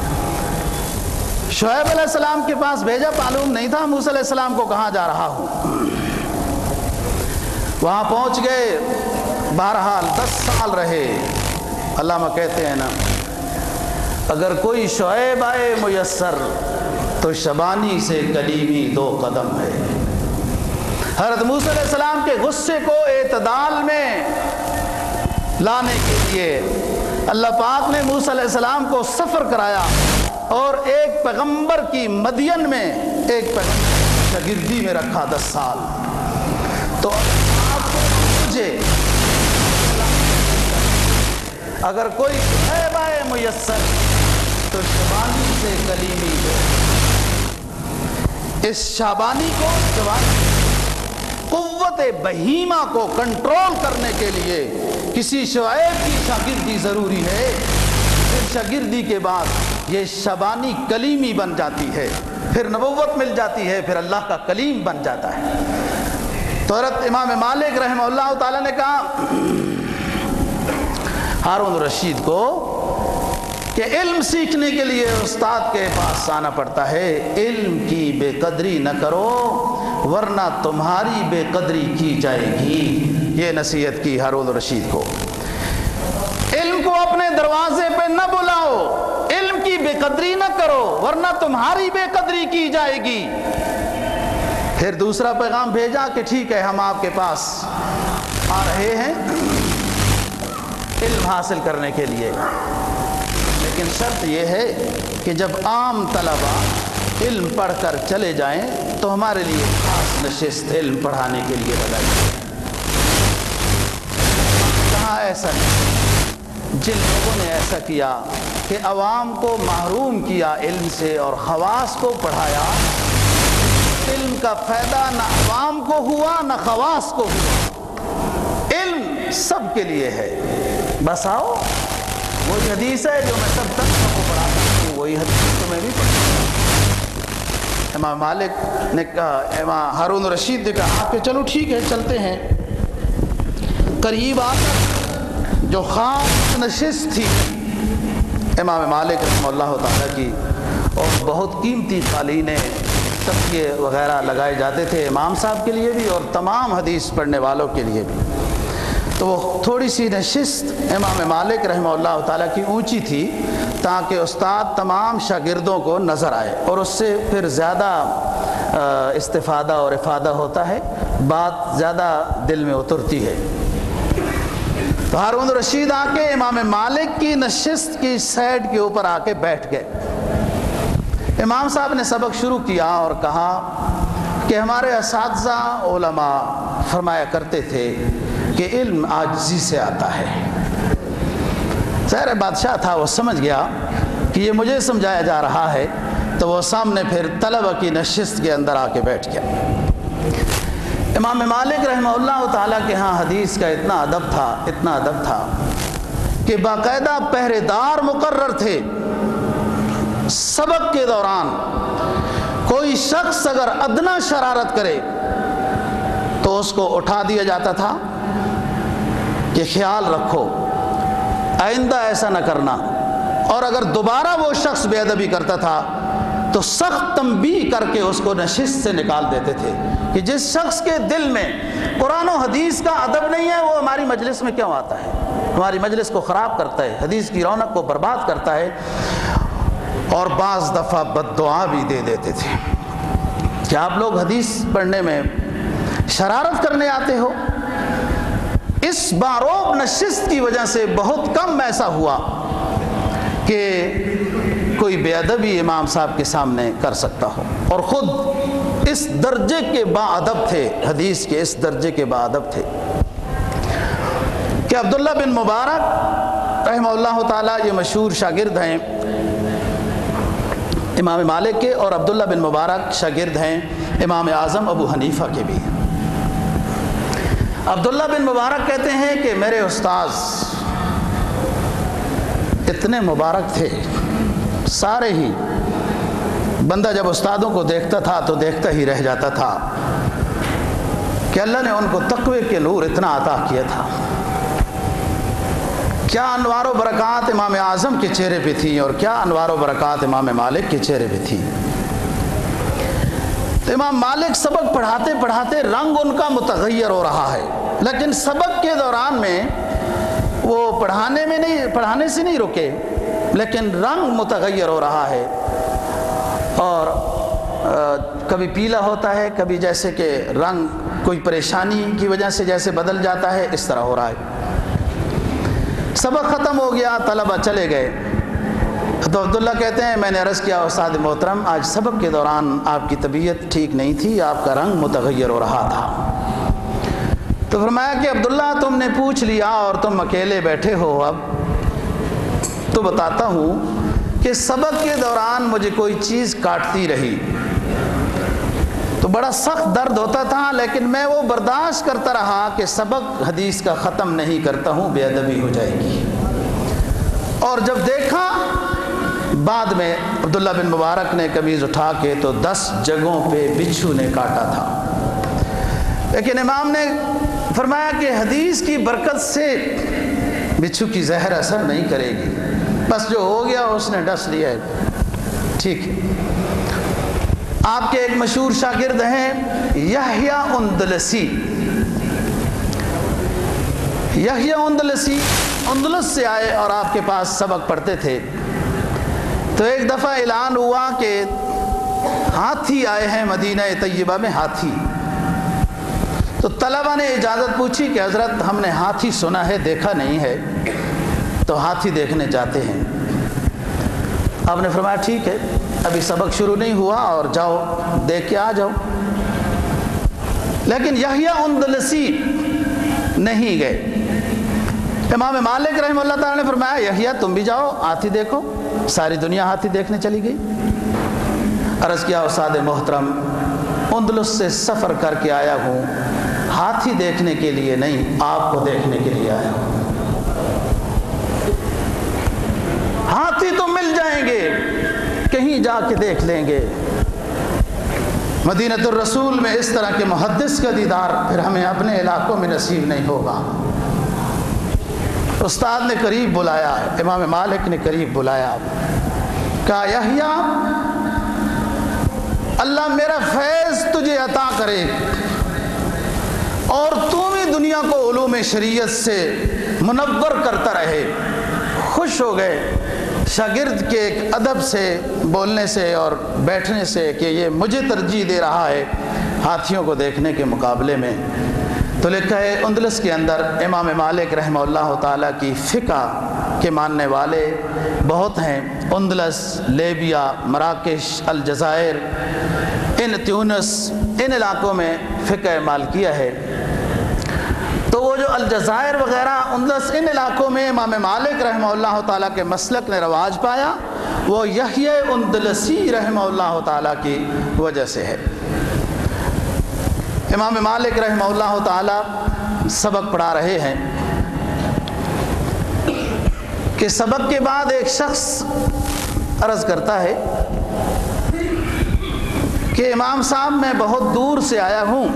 Speaker 1: شعیب علیہ السلام کے پاس بھیجا، معلوم نہیں تھا موسیٰ علیہ السلام کو کہاں جا رہا ہوں۔ وہاں پہنچ گئے، بہرحال 10 سال رہے۔ علامہ کہتے ہیں نا، اگر کوئی شعیب آئے میسر تو شبانی سے کلیمی 2 قدم ہے۔ حضرت موسیٰ علیہ السلام کے غصے کو اعتدال میں لانے کے لیے اللہ پاک نے موسیٰ علیہ السلام کو سفر کرایا، اور ایک پیغمبر کی مدین میں، ایک پیغمبر کی شاگردی میں رکھا 10 سال۔ تو آپ کو مجھے اگر کوئی شعیب آئے میسر تو شبانی سے کلیمی ہے۔ اس شابانی کو، قوت بہیمہ کو کنٹرول کرنے کے لیے کسی شعیب کی شاگردی ضروری ہے۔ پھر شاگردی کے بعد یہ شبانی کلیمی بن جاتی ہے، پھر نبوت مل جاتی ہے، پھر اللہ کا کلیم بن جاتا ہے۔ تو حضرت امام مالک رحمہ اللہ تعالیٰ نے کہا ہارون رشید کو کہ علم سیکھنے کے لیے استاد کے پاس آنا پڑتا ہے، علم کی بے قدری نہ کرو ورنہ تمہاری بے قدری کی جائے گی۔ یہ نصیحت کی ہارون رشید کو۔ علم کو اپنے دروازے پہ نہ بلاؤ، علم کی بے قدری نہ کرو ورنہ تمہاری بے قدری کی جائے گی۔ پھر دوسرا پیغام بھیجا کہ ٹھیک ہے، ہم آپ کے پاس آ رہے ہیں علم حاصل کرنے کے لیے، لیکن شرط یہ ہے کہ جب عام طلبہ علم پڑھ کر چلے جائیں تو ہمارے لیے خاص نشست علم پڑھانے کے لیے لگائی جائے۔ کہاں ایسا نہیں؟ جن لوگوں نے ایسا کیا کہ عوام کو محروم کیا علم سے اور خواص کو پڑھایا، علم کا فائدہ نہ عوام کو ہوا نہ خواص کو ہوا۔ علم سب کے لیے ہے، بس آؤ، وہی حدیث ہے جو میں سب تک کو پڑھاتا ہوں، وہی حدیث تمہیں بھی پڑھاتا ہوں۔ امام مالک نے کہا، امام ہارون رشید نے کہا کہ چلو ٹھیک ہے چلتے ہیں۔ قریب آ کر جو خاص نشست تھی امام مالک رحمہ اللہ تعالیٰ کی، اور بہت قیمتی قالینیں تکیے وغیرہ لگائے جاتے تھے امام صاحب کے لیے بھی اور تمام حدیث پڑھنے والوں کے لیے بھی، تو وہ تھوڑی سی نشست امام مالک رحمہ اللہ تعالیٰ کی اونچی تھی تاکہ استاد تمام شاگردوں کو نظر آئے، اور اس سے پھر زیادہ استفادہ اور افادہ ہوتا ہے، بات زیادہ دل میں اترتی ہے۔ تو ہارون رشید آ کے امام مالک کی نشست کی سائڈ کے اوپر آ کے بیٹھ گئے۔ امام صاحب نے سبق شروع کیا اور کہا کہ ہمارے اساتذہ علماء فرمایا کرتے تھے کہ علم عاجزی سے آتا ہے۔ ظاہر بادشاہ تھا، وہ سمجھ گیا کہ یہ مجھے سمجھایا جا رہا ہے، تو وہ سامنے پھر طلبہ کی نشست کے اندر آ کے بیٹھ گیا۔ امام مالک رحمہ اللہ تعالیٰ کے ہاں حدیث کا اتنا ادب تھا کہ باقاعدہ پہرے دار مقرر تھے۔ سبق کے دوران کوئی شخص اگر ادنا شرارت کرے تو اس کو اٹھا دیا جاتا تھا کہ خیال رکھو آئندہ ایسا نہ کرنا، اور اگر دوبارہ وہ شخص بے ادبی کرتا تھا تو سخت تنبیہ کر کے اس کو نشست سے نکال دیتے تھے کہ جس شخص کے دل میں قرآن و حدیث کا ادب نہیں ہے وہ ہماری مجلس میں کیوں آتا ہے، ہماری مجلس کو خراب کرتا ہے، حدیث کی رونق کو برباد کرتا ہے۔ اور بعض دفعہ بد دعا بھی دے دیتے تھے کہ آپ لوگ حدیث پڑھنے میں شرارت کرنے آتے ہو۔ اس باروب نشست کی وجہ سے بہت کم ایسا ہوا کہ کوئی بے ادبی امام صاحب کے سامنے کر سکتا ہو، اور خود اس درجے کے با ادب تھے، حدیث کے اس درجے کے با ادب تھے کہ عبداللہ بن مبارک رحمہ اللہ تعالیٰ یہ مشہور شاگرد ہیں امام مالک کے، اور عبداللہ بن مبارک شاگرد ہیں امام اعظم ابو حنیفہ کے بھی۔ عبداللہ بن مبارک کہتے ہیں کہ میرے استاذ اتنے مبارک تھے، سارے ہی، بندہ جب استادوں کو دیکھتا تھا تو دیکھتا ہی رہ جاتا تھا کہ اللہ نے ان کو تقوی کے نور اتنا عطا کیا تھا۔ کیا انوار و برکات امام اعظم کے چہرے پہ تھی اور کیا انوار و برکات امام مالک کے چہرے پہ تھی۔ تو امام مالک سبق پڑھاتے پڑھاتے رنگ ان کا متغیر ہو رہا ہے، لیکن سبق کے دوران میں وہ پڑھانے سے نہیں رکے، لیکن رنگ متغیر ہو رہا ہے، اور کبھی پیلا ہوتا ہے، کبھی جیسے کہ رنگ کوئی پریشانی کی وجہ سے جیسے بدل جاتا ہے، اس طرح ہو رہا ہے۔ سبق ختم ہو گیا، طلبہ چلے گئے، تو عبداللہ کہتے ہیں میں نے عرض کیا استاد محترم آج سبق کے دوران آپ کی طبیعت ٹھیک نہیں تھی، آپ کا رنگ متغیر ہو رہا تھا۔ تو فرمایا کہ عبداللہ تم نے پوچھ لیا اور تم اکیلے بیٹھے ہو، اب تو بتاتا ہوں کہ سبق کے دوران مجھے کوئی چیز کاٹتی رہی تو بڑا سخت درد ہوتا تھا، لیکن میں وہ برداشت کرتا رہا کہ سبق حدیث کا ختم نہیں کرتا ہوں، بے ادبی ہو جائے گی۔ اور جب دیکھا بعد میں عبداللہ بن مبارک نے قمیض اٹھا کے تو 10 جگہوں پہ بچھو نے کاٹا تھا، لیکن امام نے فرمایا کہ حدیث کی برکت سے بچھو کی زہر اثر نہیں کرے گی، بس جو ہو گیا اس نے ڈس لیا ہے، ٹھیک ہے۔ آپ کے ایک مشہور شاگرد ہیں یحییٰ اندلسی۔ یحییٰ اندلسی اندلس سے آئے اور آپ کے پاس سبق پڑھتے تھے، تو ایک دفعہ اعلان ہوا کہ ہاتھی آئے ہیں مدینہ طیبہ میں، ہاتھی۔ تو طلبہ نے اجازت پوچھی کہ حضرت ہم نے ہاتھی سنا ہے، دیکھا نہیں ہے، تو ہاتھی دیکھنے جاتے ہیں۔ آپ نے فرمایا ٹھیک ہے، ابھی سبق شروع نہیں ہوا اور جاؤ دیکھ کے آ جاؤ۔ لیکن یحییٰ اندلسی نہیں گئے۔ امام مالک رحمہ اللہ تعالیٰ نے فرمایا یحییٰ تم بھی جاؤ، ہاتھی دیکھو۔ ساری دنیا ہاتھی دیکھنے چلی گئی۔ عرض کیا استاد محترم اندلس سے سفر کر کے آیا ہوں، ہاتھی دیکھنے کے لیے نہیں، آپ کو دیکھنے کے لیے آیا ہوں۔ ہاتھی تو مل جائیں گے، کہیں جا کے دیکھ لیں گے، مدینۃ الرسول میں اس طرح کے محدث کا دیدار پھر ہمیں اپنے علاقوں میں نصیب نہیں ہوگا۔ استاد نے قریب بلایا، امام مالک نے قریب بلایا، کہا یحییٰ اللہ میرا فیض تجھے عطا کرے اور تو بھی دنیا کو علوم شریعت سے منور کرتا رہے۔ خوش ہو گئے شاگرد کے ایک ادب سے بولنے سے اور بیٹھنے سے کہ یہ مجھے ترجیح دے رہا ہے ہاتھیوں کو دیکھنے کے مقابلے میں۔ تو لکھا ہے اندلس کے اندر امام مالک رحمہ اللہ تعالیٰ کی فقہ کے ماننے والے بہت ہیں۔ اندلس، لیبیا، مراکش، الجزائر، تیونس، ان علاقوں میں فقہ مالکیہ ہے۔ تو وہ جو الجزائر وغیرہ اندلس ان علاقوں میں امام مالک رحمہ اللہ تعالیٰ کے مسلک نے رواج پایا، وہ یحییٰ اندلسی رحمہ اللہ تعالیٰ کی وجہ سے ہے۔ امام مالک رحمہ اللہ تعالیٰ سبق پڑھا رہے ہیں کہ سبق کے بعد ایک شخص عرض کرتا ہے کہ امام صاحب میں بہت دور سے آیا ہوں،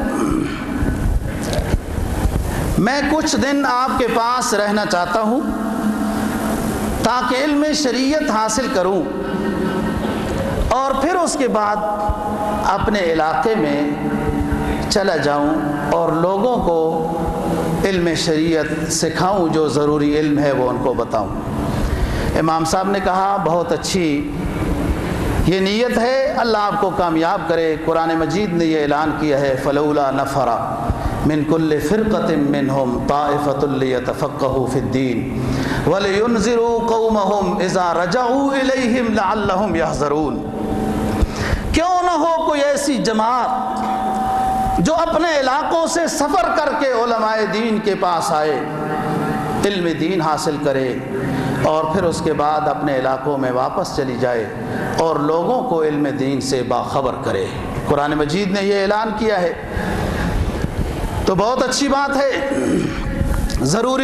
Speaker 1: میں کچھ دن آپ کے پاس رہنا چاہتا ہوں تاکہ علم شریعت حاصل کروں اور پھر اس کے بعد اپنے علاقے میں چلا جاؤں اور لوگوں کو علم شریعت سکھاؤں، جو ضروری علم ہے وہ ان کو بتاؤں۔ امام صاحب نے کہا بہت اچھی یہ نیت ہے، اللہ آپ کو کامیاب کرے۔ قرآن مجید نے یہ اعلان کیا ہے فلولا نفر من کل فرقۃ منہم طائفۃ لیتفقہوا فی الدین ولینذروا قومہم اذا رجعوا الیہم لعلہم یحذرون۔ کیوں نہ ہو کوئی ایسی جماعت جو اپنے علاقوں سے سفر کر کے علماء دین کے پاس آئے، علم دین حاصل کرے اور پھر اس کے بعد اپنے علاقوں میں واپس چلی جائے اور لوگوں کو علم دین سے باخبر کرے۔ قرآن مجید نے یہ اعلان کیا ہے، تو بہت اچھی بات ہے۔ ضروری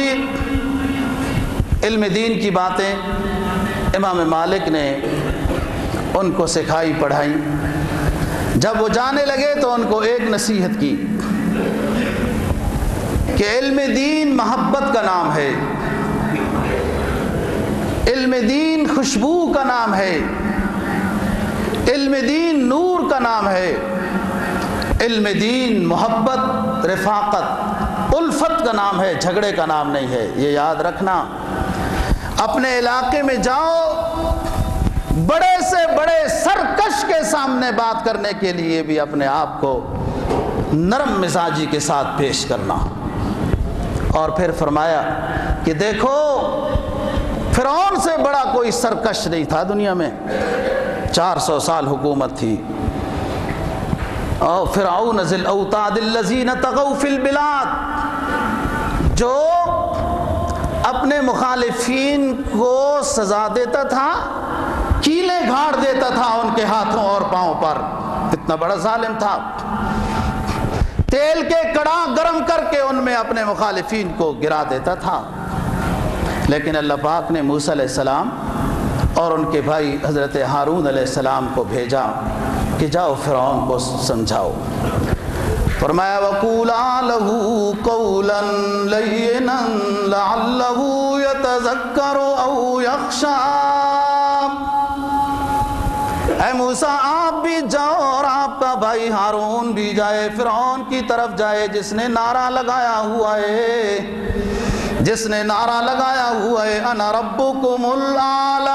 Speaker 1: علم دین کی باتیں امام مالک نے ان کو سکھائی پڑھائی۔ جب وہ جانے لگے تو ان کو ایک نصیحت کی کہ علم دین محبت کا نام ہے، علم دین خوشبو کا نام ہے، علم دین نور کا نام ہے، علم دین محبت، رفاقت، الفت کا نام ہے، جھگڑے کا نام نہیں ہے۔ یہ یاد رکھنا۔ اپنے علاقے میں جاؤ، بڑے سے بڑے سرکش کے سامنے بات کرنے کے لیے بھی اپنے آپ کو نرم مزاجی کے ساتھ پیش کرنا۔ اور پھر فرمایا کہ دیکھو فرعون سے بڑا کوئی سرکش نہیں تھا دنیا میں، 400 سال حکومت تھی۔ اور فرعون ذی الاوتاد الذین طغوا فی البلاد، جو اپنے مخالفین کو سزا دیتا تھا، کیلیں گھاڑ دیتا تھا ان کے ہاتھوں اور پاؤں پر، اتنا بڑا ظالم تھا۔ تیل کے کڑاہ گرم کر کے ان میں اپنے مخالفین کو گرا دیتا تھا۔ لیکن اللہ پاک نے موسیٰ علیہ السلام اور ان کے بھائی حضرت ہارون علیہ السلام کو بھیجا کہ جاؤ فرعون کو سمجھاؤ۔ فرمایا وَقُولَا لَهُ قَوْلًا لَيِّنًا لَعَلَّهُ يَتَذَكَّرُ أَوْ يَخْشَىٰ۔ اے موسیٰ آپ بھی جاؤ اور آپ کا بھائی ہارون بھی جائے، فرعون کی طرف جائے جس نے نعرہ لگایا ہوا ہے، جس نے نعرہ لگایا ہوا ہے انا ربکم الاعلی،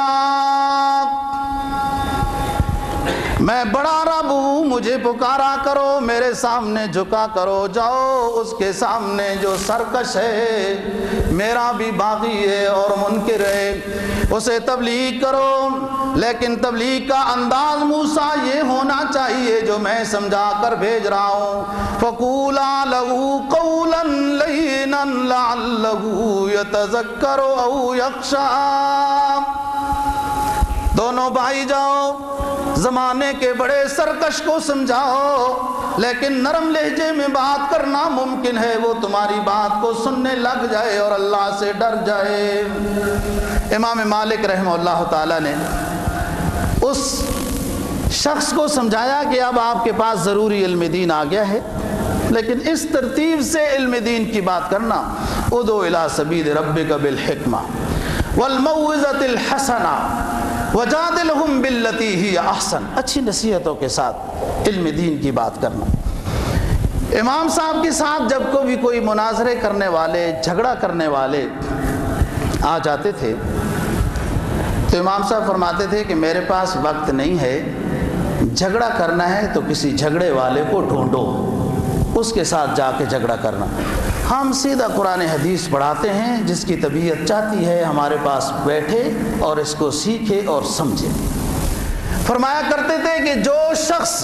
Speaker 1: میں بڑا رب ہوں، مجھے پکارا کرو، میرے سامنے جھکا کرو۔ جاؤ اس کے سامنے جو سرکش ہے، میرا بھی باغی ہے اور منکر ہے، اسے تبلیغ کرو، لیکن تبلیغ کا انداز موسیٰ یہ ہونا چاہیے جو میں سمجھا کر بھیج رہا ہوں۔ فَقُولَا لَهُ قَوْلًا لَيِّنًا لَعَلَّهُ يَتَذَكَّرُ أَوْ يَخْشَىٰ۔ دونوں بھائی جاؤ، زمانے کے بڑے سرکش کو سمجھاؤ، لیکن نرم لہجے میں بات کرنا ممکن ہے وہ تمہاری بات کو سننے لگ جائے اور اللہ سے ڈر جائے۔ امام مالک رحمہ اللہ تعالی نے اس شخص کو سمجھایا کہ اب آپ کے پاس ضروری علم دین آ گیا ہے، لیکن اس ترتیب سے علم دین کی بات کرنا، ادعو الی سبیل ربک بالحکمہ والموعظۃ الحسنہ وجادلہم باللتی ہی احسن، اچھی نصیحتوں کے ساتھ علم دین کی بات کرنا۔ امام صاحب کے ساتھ جب بھی کوئی مناظرے کرنے والے، جھگڑا کرنے والے آ جاتے تھے تو امام صاحب فرماتے تھے کہ میرے پاس وقت نہیں ہے، جھگڑا کرنا ہے تو کسی جھگڑے والے کو ڈھونڈو، اس کے ساتھ جا کے جھگڑا کرنا۔ ہم سیدھا قرآن حدیث پڑھاتے ہیں، جس کی طبیعت چاہتی ہے ہمارے پاس بیٹھے اور اس کو سیکھے اور سمجھے۔ فرمایا کرتے تھے کہ جو شخص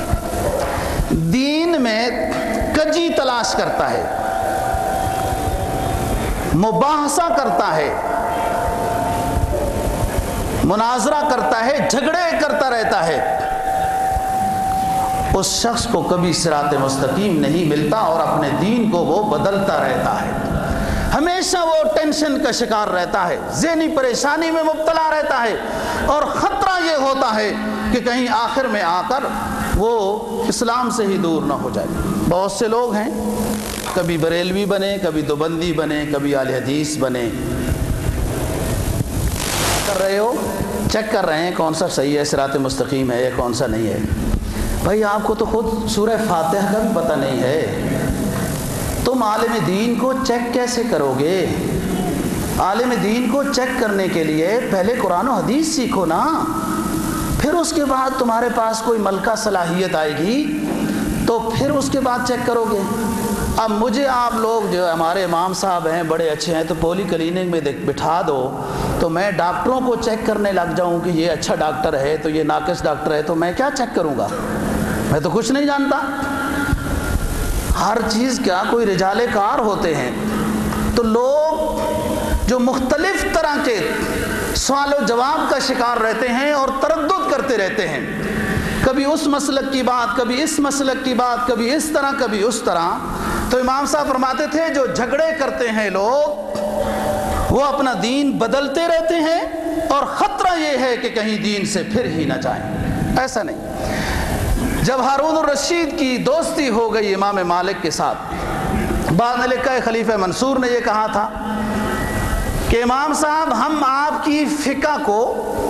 Speaker 1: دین میں کجی تلاش کرتا ہے، مباحثہ کرتا ہے، مناظرہ کرتا ہے، جھگڑے کرتا رہتا ہے، اس شخص کو کبھی صراط مستقیم نہیں ملتا اور اپنے دین کو وہ بدلتا رہتا ہے۔ ہمیشہ وہ ٹینشن کا شکار رہتا ہے، ذہنی پریشانی میں مبتلا رہتا ہے، اور خطرہ یہ ہوتا ہے کہ کہیں آخر میں آ کر وہ اسلام سے ہی دور نہ ہو جائے۔ بہت سے لوگ ہیں، کبھی بریلوی بنے، کبھی دیوبندی بنے، کبھی اہل حدیث بنے، کر رہے ہو چیک کر رہے ہیں کون سا صحیح ہے، صراط مستقیم ہے یا کون سا نہیں ہے۔ بھائی آپ کو تو خود سورہ فاتحہ کا بھی پتہ نہیں ہے، تم عالم دین کو چیک کیسے کرو گے؟ عالم دین کو چیک کرنے کے لیے پہلے قرآن و حدیث سیکھو نا، پھر اس کے بعد تمہارے پاس کوئی ملکہ صلاحیت آئے گی تو پھر اس کے بعد چیک کرو گے۔ اب مجھے آپ لوگ جو ہمارے امام صاحب ہیں بڑے اچھے ہیں تو پولی کلینک میں بٹھا دو تو میں ڈاکٹروں کو چیک کرنے لگ جاؤں کہ یہ اچھا ڈاکٹر ہے تو یہ ناقص ڈاکٹر ہے، تو میں کیا چیک کروں گا؟ میں تو کچھ نہیں جانتا۔ ہر چیز کیا کوئی رجال کار ہوتے ہیں، تو لوگ جو مختلف طرح کے سوال و جواب کا شکار رہتے ہیں اور تردد کرتے رہتے ہیں، کبھی اس مسلک کی بات، کبھی اس مسلک کی بات، کبھی اس طرح کبھی اس طرح، تو امام صاحب فرماتے تھے جو جھگڑے کرتے ہیں لوگ وہ اپنا دین بدلتے رہتے ہیں اور خطرہ یہ ہے کہ کہیں دین سے پھر ہی نہ جائیں۔ ایسا نہیں۔ جب ہارون الرشید کی دوستی ہو گئی امام مالک کے ساتھ، بعد نے لکھا ہے خلیفہ منصور نے یہ کہا تھا کہ امام صاحب ہم آپ کی فقہ کو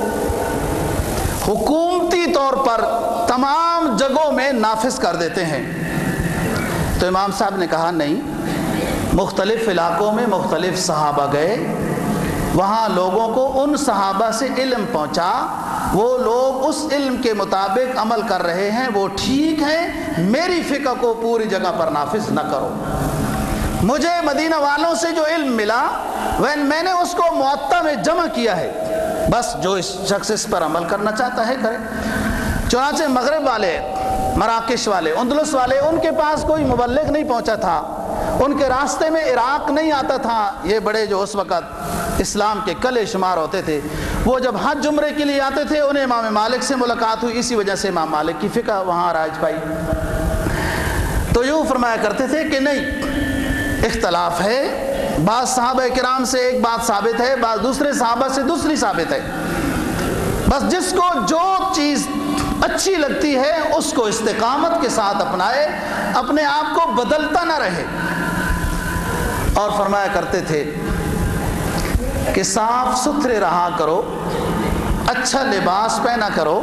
Speaker 1: حکومتی طور پر تمام جگہوں میں نافذ کر دیتے ہیں۔ تو امام صاحب نے کہا نہیں، مختلف علاقوں میں مختلف صحابہ گئے، وہاں لوگوں کو ان صحابہ سے علم پہنچا، وہ لوگ اس علم کے مطابق عمل کر رہے ہیں، وہ ٹھیک ہیں، میری فقہ کو پوری جگہ پر نافذ نہ کرو۔ مجھے مدینہ والوں سے جو علم ملا میں نے اس کو معطا میں جمع کیا ہے، بس جو اس شخص اس پر عمل کرنا چاہتا ہے کرے۔ چنانچہ مغرب والے، مراکش والے، اندلس والے، ان کے پاس کوئی مبلغ نہیں پہنچا تھا، ان کے راستے میں عراق نہیں آتا تھا۔ یہ بڑے جو اس وقت اسلام کے کلے شمار ہوتے تھے، وہ جب حج عمرے کے لیے آتے تھے انہیں امام مالک سے ملاقات ہوئی، اسی وجہ سے امام مالک کی فقہ وہاں رائج پائی۔ تو یوں فرمایا کرتے تھے کہ نہیں، اختلاف ہے، بعض صحابہ کرام سے ایک بات ثابت ہے، بعض دوسرے صحابہ سے دوسری ثابت ہے، بس جس کو جو چیز اچھی لگتی ہے اس کو استقامت کے ساتھ اپنائے، اپنے آپ کو بدلتا نہ رہے۔ اور فرمایا کرتے تھے کہ صاف ستھرے رہا کرو، اچھا لباس پہنا کرو،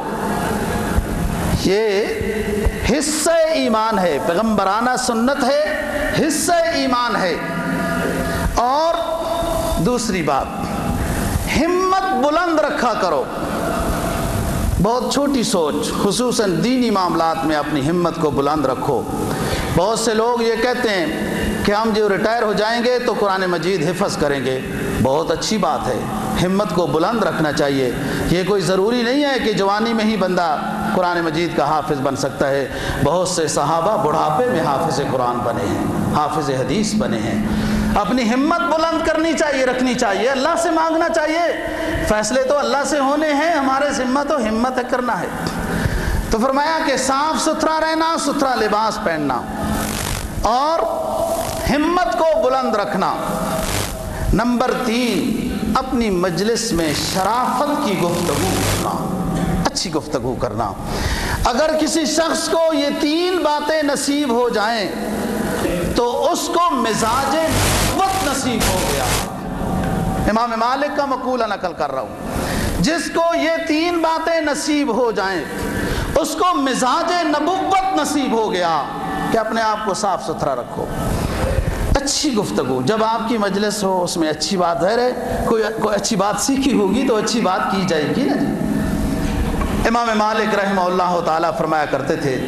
Speaker 1: یہ حصہ ایمان ہے، پیغمبرانہ سنت ہے، حصہ ایمان ہے۔ اور دوسری بات، ہمت بلند رکھا کرو، بہت چھوٹی سوچ، خصوصاً دینی معاملات میں اپنی ہمت کو بلند رکھو۔ بہت سے لوگ یہ کہتے ہیں کہ ہم جو ریٹائر ہو جائیں گے تو قرآن مجید حفظ کریں گے، بہت اچھی بات ہے، ہمت کو بلند رکھنا چاہیے۔ یہ کوئی ضروری نہیں ہے کہ جوانی میں ہی بندہ قرآن مجید کا حافظ بن سکتا ہے، بہت سے صحابہ بڑھاپے میں حافظ قرآن بنے ہیں، حافظ حدیث بنے ہیں۔ اپنی ہمت بلند کرنی چاہیے، رکھنی چاہیے، اللہ سے مانگنا چاہیے، فیصلے تو اللہ سے ہونے ہیں، ہمارے ذمہ تو ہمت کرنا ہے۔ تو فرمایا کہ صاف ستھرا رہنا، ستھرا لباس پہننا اور ہمت کو بلند رکھنا۔ نمبر 3، اپنی مجلس میں شرافت کی گفتگو کرنا، اچھی گفتگو کرنا۔ اگر کسی شخص کو یہ 3 باتیں نصیب ہو جائیں تو اس کو مزاج نبوت نصیب ہو گیا۔ امام مالک کا مقولہ نقل کر رہا ہوں، جس کو یہ 3 باتیں نصیب ہو جائیں اس کو مزاج نبوت نصیب ہو گیا کہ اپنے آپ کو صاف ستھرا رکھو، اچھی گفتگو۔ جب آپ کی مجلس ہو اس میں اچھی بات ہے، کوئی اچھی بات سیکھی ہوگی تو اچھی بات کی جائے گی نا جی۔ امام مالک رحمہ اللہ تعالیٰ فرمایا کرتے تھے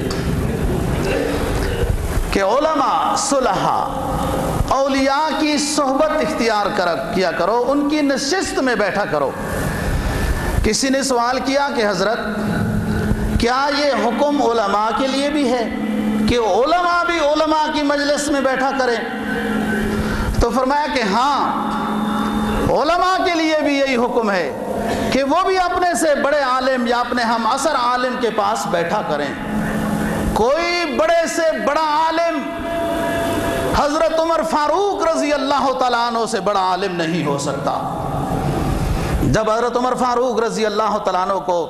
Speaker 1: کہ علماء، صلحاء، اولیاء کی صحبت اختیار کیا کرو، ان کی نشست میں بیٹھا کرو۔ کسی نے سوال کیا کہ حضرت کیا یہ حکم علماء کے لیے بھی ہے کہ علماء بھی علماء کی مجلس میں بیٹھا کریں؟ تو فرمایا کہ ہاں، علماء کے لیے بھی یہی حکم ہے کہ وہ بھی اپنے سے بڑے عالم یا اپنے ہم عصر عالم کے پاس بیٹھا کریں۔ کوئی بڑے سے بڑا عالم حضرت عمر فاروق رضی اللہ تعالیٰ عنہ سے بڑا عالم نہیں ہو سکتا۔ جب حضرت عمر فاروق رضی اللہ تعالیٰ عنہ کو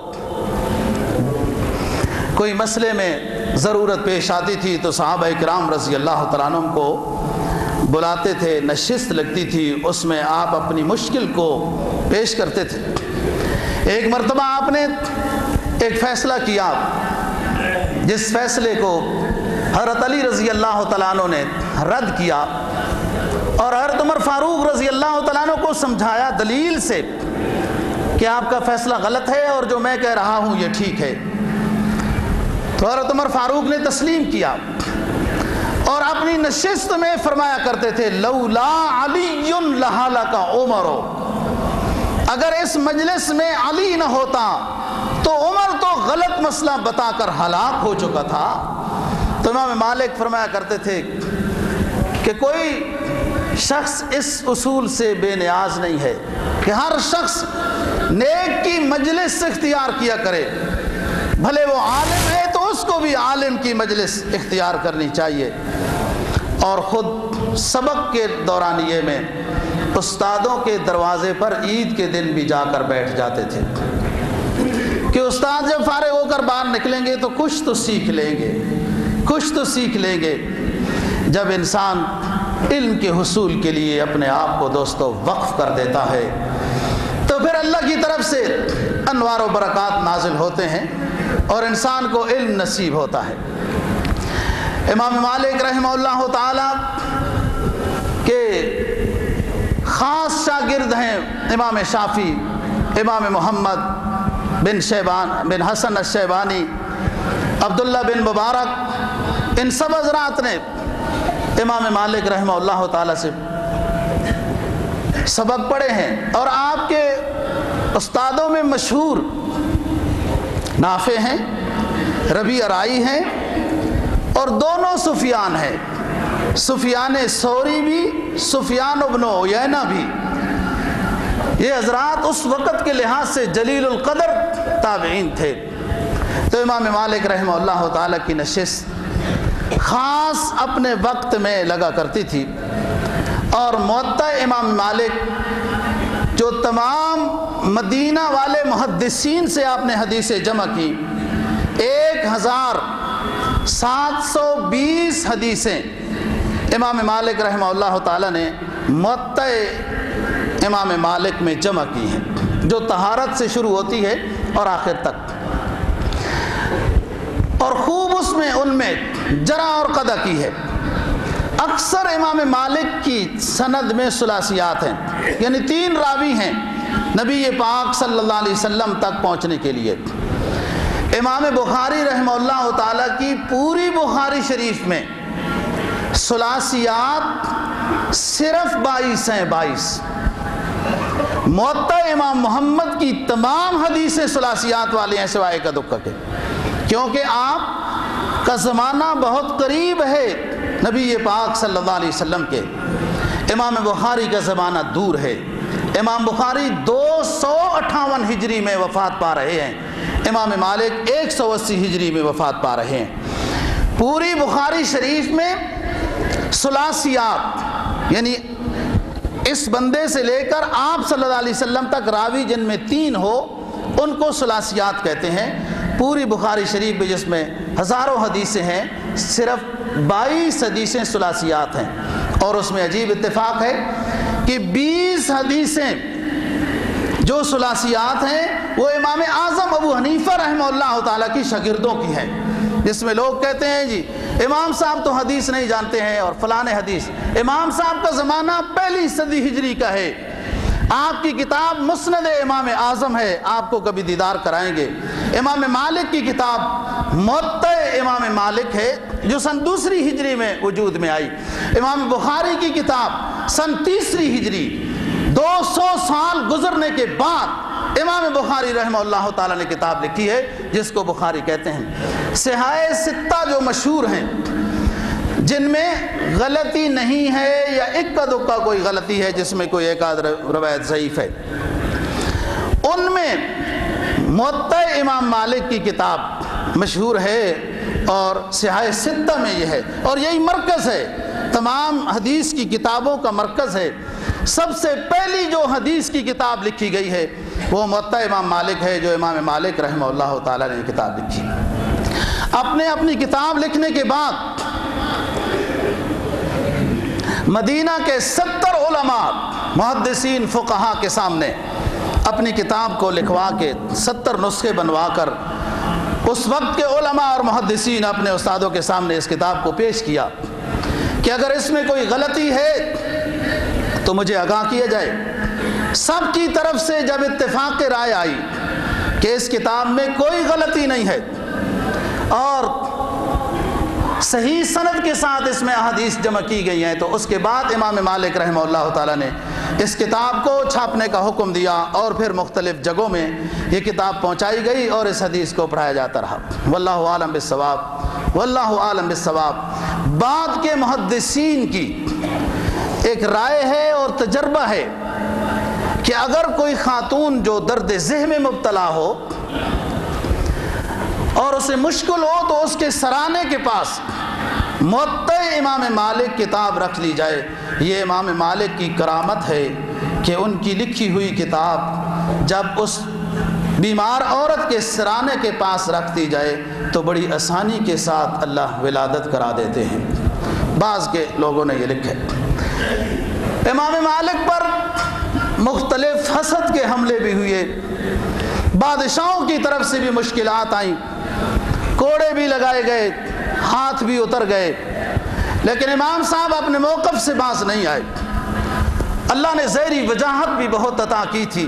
Speaker 1: کوئی مسئلے میں ضرورت پیش آتی تھی تو صحابہ کرام رضی اللہ تعالیٰ عنہ کو بلاتے تھے، نشست لگتی تھی، اس میں آپ اپنی مشکل کو پیش کرتے تھے۔ ایک مرتبہ آپ نے ایک فیصلہ کیا جس فیصلے کو حضرت علی رضی اللہ تعالیٰ عنہ نے رد کیا اور حضرت عمر فاروق رضی اللہ تعالیٰ عنہ کو سمجھایا دلیل سے کہ آپ کا فیصلہ غلط ہے اور جو میں کہہ رہا ہوں یہ ٹھیک ہے. تو حضرت عمر فاروق نے تسلیم کیا اور اپنی نشست میں فرمایا کرتے تھے لولا علی لہلک عمر، اگر اس مجلس میں علی نہ ہوتا تو عمر تو غلط مسئلہ بتا کر ہلاک ہو چکا تھا. تو امام مالک فرمایا کرتے تھے کہ کوئی شخص اس اصول سے بے نیاز نہیں ہے کہ ہر شخص نیک کی مجلس اختیار کیا کرے، بھلے وہ عالم ہے تو اس کو بھی عالم کی مجلس اختیار کرنی چاہیے. اور خود سبق کے دورانیے میں استادوں کے دروازے پر عید کے دن بھی جا کر بیٹھ جاتے تھے کہ استاد جب فارغ ہو کر باہر نکلیں گے تو کچھ تو سیکھ لیں گے، کچھ تو سیکھ لیں گے. جب انسان علم کے حصول کے لیے اپنے آپ کو دوستو وقف کر دیتا ہے تو پھر اللہ کی طرف سے انوار و برکات نازل ہوتے ہیں اور انسان کو علم نصیب ہوتا ہے. امام مالک رحمہ اللہ تعالی کے خاص شاگرد ہیں امام شافعی، امام محمد بن حسن الشیبانی، عبداللہ بن مبارک، ان سب حضرات نے امام مالک رحمہ اللہ تعالی سے سبق پڑھے ہیں. اور آپ کے استادوں میں مشہور نافع ہیں، ربیع رائی ہیں اور دونوں سفیان ہیں، سفیان ثوری بھی، سفیان ابن عیینہ بھی. یہ حضرات اس وقت کے لحاظ سے جلیل القدر تابعین تھے. تو امام مالک رحمہ اللہ تعالیٰ کی نشست خاص اپنے وقت میں لگا کرتی تھی اور موطا امام مالک جو تمام مدینہ والے محدثین سے آپ نے حدیثیں جمع کی، 1720 حدیثیں امام مالک رحمہ اللہ تعالیٰ نے موطا امام مالک میں جمع کی ہیں، جو طہارت سے شروع ہوتی ہے اور آخر تک، اور خوب اس میں ان میں جرح اور قدح کی ہے. اکثر امام مالک کی سند میں ثلاثیات ہیں، یعنی 3 راوی ہیں نبی پاک صلی اللہ علیہ وسلم تک پہنچنے کے لیے. امام بخاری رحمہ اللہ تعالیٰ کی پوری بخاری شریف میں ثلاثیات صرف 22 ہیں، 22. موطا امام محمد کی تمام حدیثیں ثلاثیات والے ہیں سوائے کا دکا کے، کیونکہ آپ کا زمانہ بہت قریب ہے نبی پاک صلی اللہ علیہ وسلم کے. امام بخاری کا زمانہ دور ہے. امام بخاری 258 ہجری میں وفات پا رہے ہیں، امام مالک 180 ہجری میں وفات پا رہے ہیں. پوری بخاری شریف میں ثلاثیات، یعنی اس بندے سے لے کر آپ صلی اللہ علیہ وسلم تک راوی جن میں 3 ہو ان کو ثلاثیات کہتے ہیں. پوری بخاری شریف میں جس میں ہزاروں حدیثیں ہیں، صرف 22 حدیثیں ثلاثیات ہیں. اور اس میں عجیب اتفاق ہے کہ 20 حدیثیں جو ثلاثیات ہیں وہ امام اعظم ابو حنیفہ رحمہ اللہ تعالیٰ کی شاگردوں کی ہیں، جس میں لوگ کہتے ہیں جی امام صاحب تو حدیث نہیں جانتے ہیں اور فلاں حدیث. امام صاحب کا زمانہ 1 صدی ہجری کا ہے. آپ کی کتاب مسند امام اعظم ہے، آپ کو کبھی دیدار کرائیں گے. امام مالک کی کتاب موطا امام مالک ہے جو سن 2 ہجری میں وجود میں آئی. امام بخاری کی کتاب سن 3 ہجری، 200 سال گزرنے کے بعد امام بخاری رحمہ اللہ تعالیٰ نے کتاب لکھی ہے جس کو بخاری کہتے ہیں. صحاح 6 جو مشہور ہیں، جن میں غلطی نہیں ہے یا اکا دکا کوئی غلطی ہے جس میں کوئی ایک آدھ روایت ضعیف ہے، ان میں موطا امام مالک کی کتاب مشہور ہے اور صحاح 6 میں یہ ہے، اور یہی مرکز ہے، تمام حدیث کی کتابوں کا مرکز ہے. سب سے پہلی جو حدیث کی کتاب لکھی گئی ہے وہ موطا امام مالک ہے، جو امام مالک رحمہ اللہ تعالیٰ نے کتاب لکھی. اپنی کتاب لکھنے کے بعد مدینہ کے 70 علماء محدثین فقہا کے سامنے اپنی کتاب کو لکھوا کے 70 نسخے بنوا کر اس وقت کے علماء اور محدثین اپنے استادوں کے سامنے اس کتاب کو پیش کیا کہ اگر اس میں کوئی غلطی ہے تو مجھے آگاہ کیا جائے۔ سب کی طرف سے جب اتفاق رائے آئی کہ اس کتاب میں کوئی غلطی نہیں ہے اور صحیح سند کے ساتھ اس میں احادیث جمع کی گئی ہیں، تو اس کے بعد امام مالک رحمہ اللہ تعالیٰ نے اس کتاب کو چھاپنے کا حکم دیا اور پھر مختلف جگہوں میں یہ کتاب پہنچائی گئی اور اس حدیث کو پڑھایا جاتا رہا۔ واللہ عالم بالصواب، واللہ عالم بالصواب۔ بعد کے محدثین کی ایک رائے ہے اور تجربہ ہے کہ اگر کوئی خاتون جو درد ذہن میں مبتلا ہو اور اسے مشکل ہو تو اس کے سرانے کے پاس موطئ امام مالک کتاب رکھ لی جائے۔ یہ امام مالک کی کرامت ہے کہ ان کی لکھی ہوئی کتاب جب اس بیمار عورت کے سرانے کے پاس رکھ دی جائے تو بڑی آسانی کے ساتھ اللہ ولادت کرا دیتے ہیں۔ بعض کے لوگوں نے یہ لکھا ہے۔ امام مالک پر مختلف حسد کے حملے بھی ہوئے، بادشاہوں کی طرف سے بھی مشکلات آئیں، کوڑے بھی لگائے گئے، ہاتھ بھی اتر گئے، لیکن امام صاحب اپنے موقف سے باز نہیں آئے۔ اللہ نے ظاہری وجاہت بھی بہت عطا کی تھی،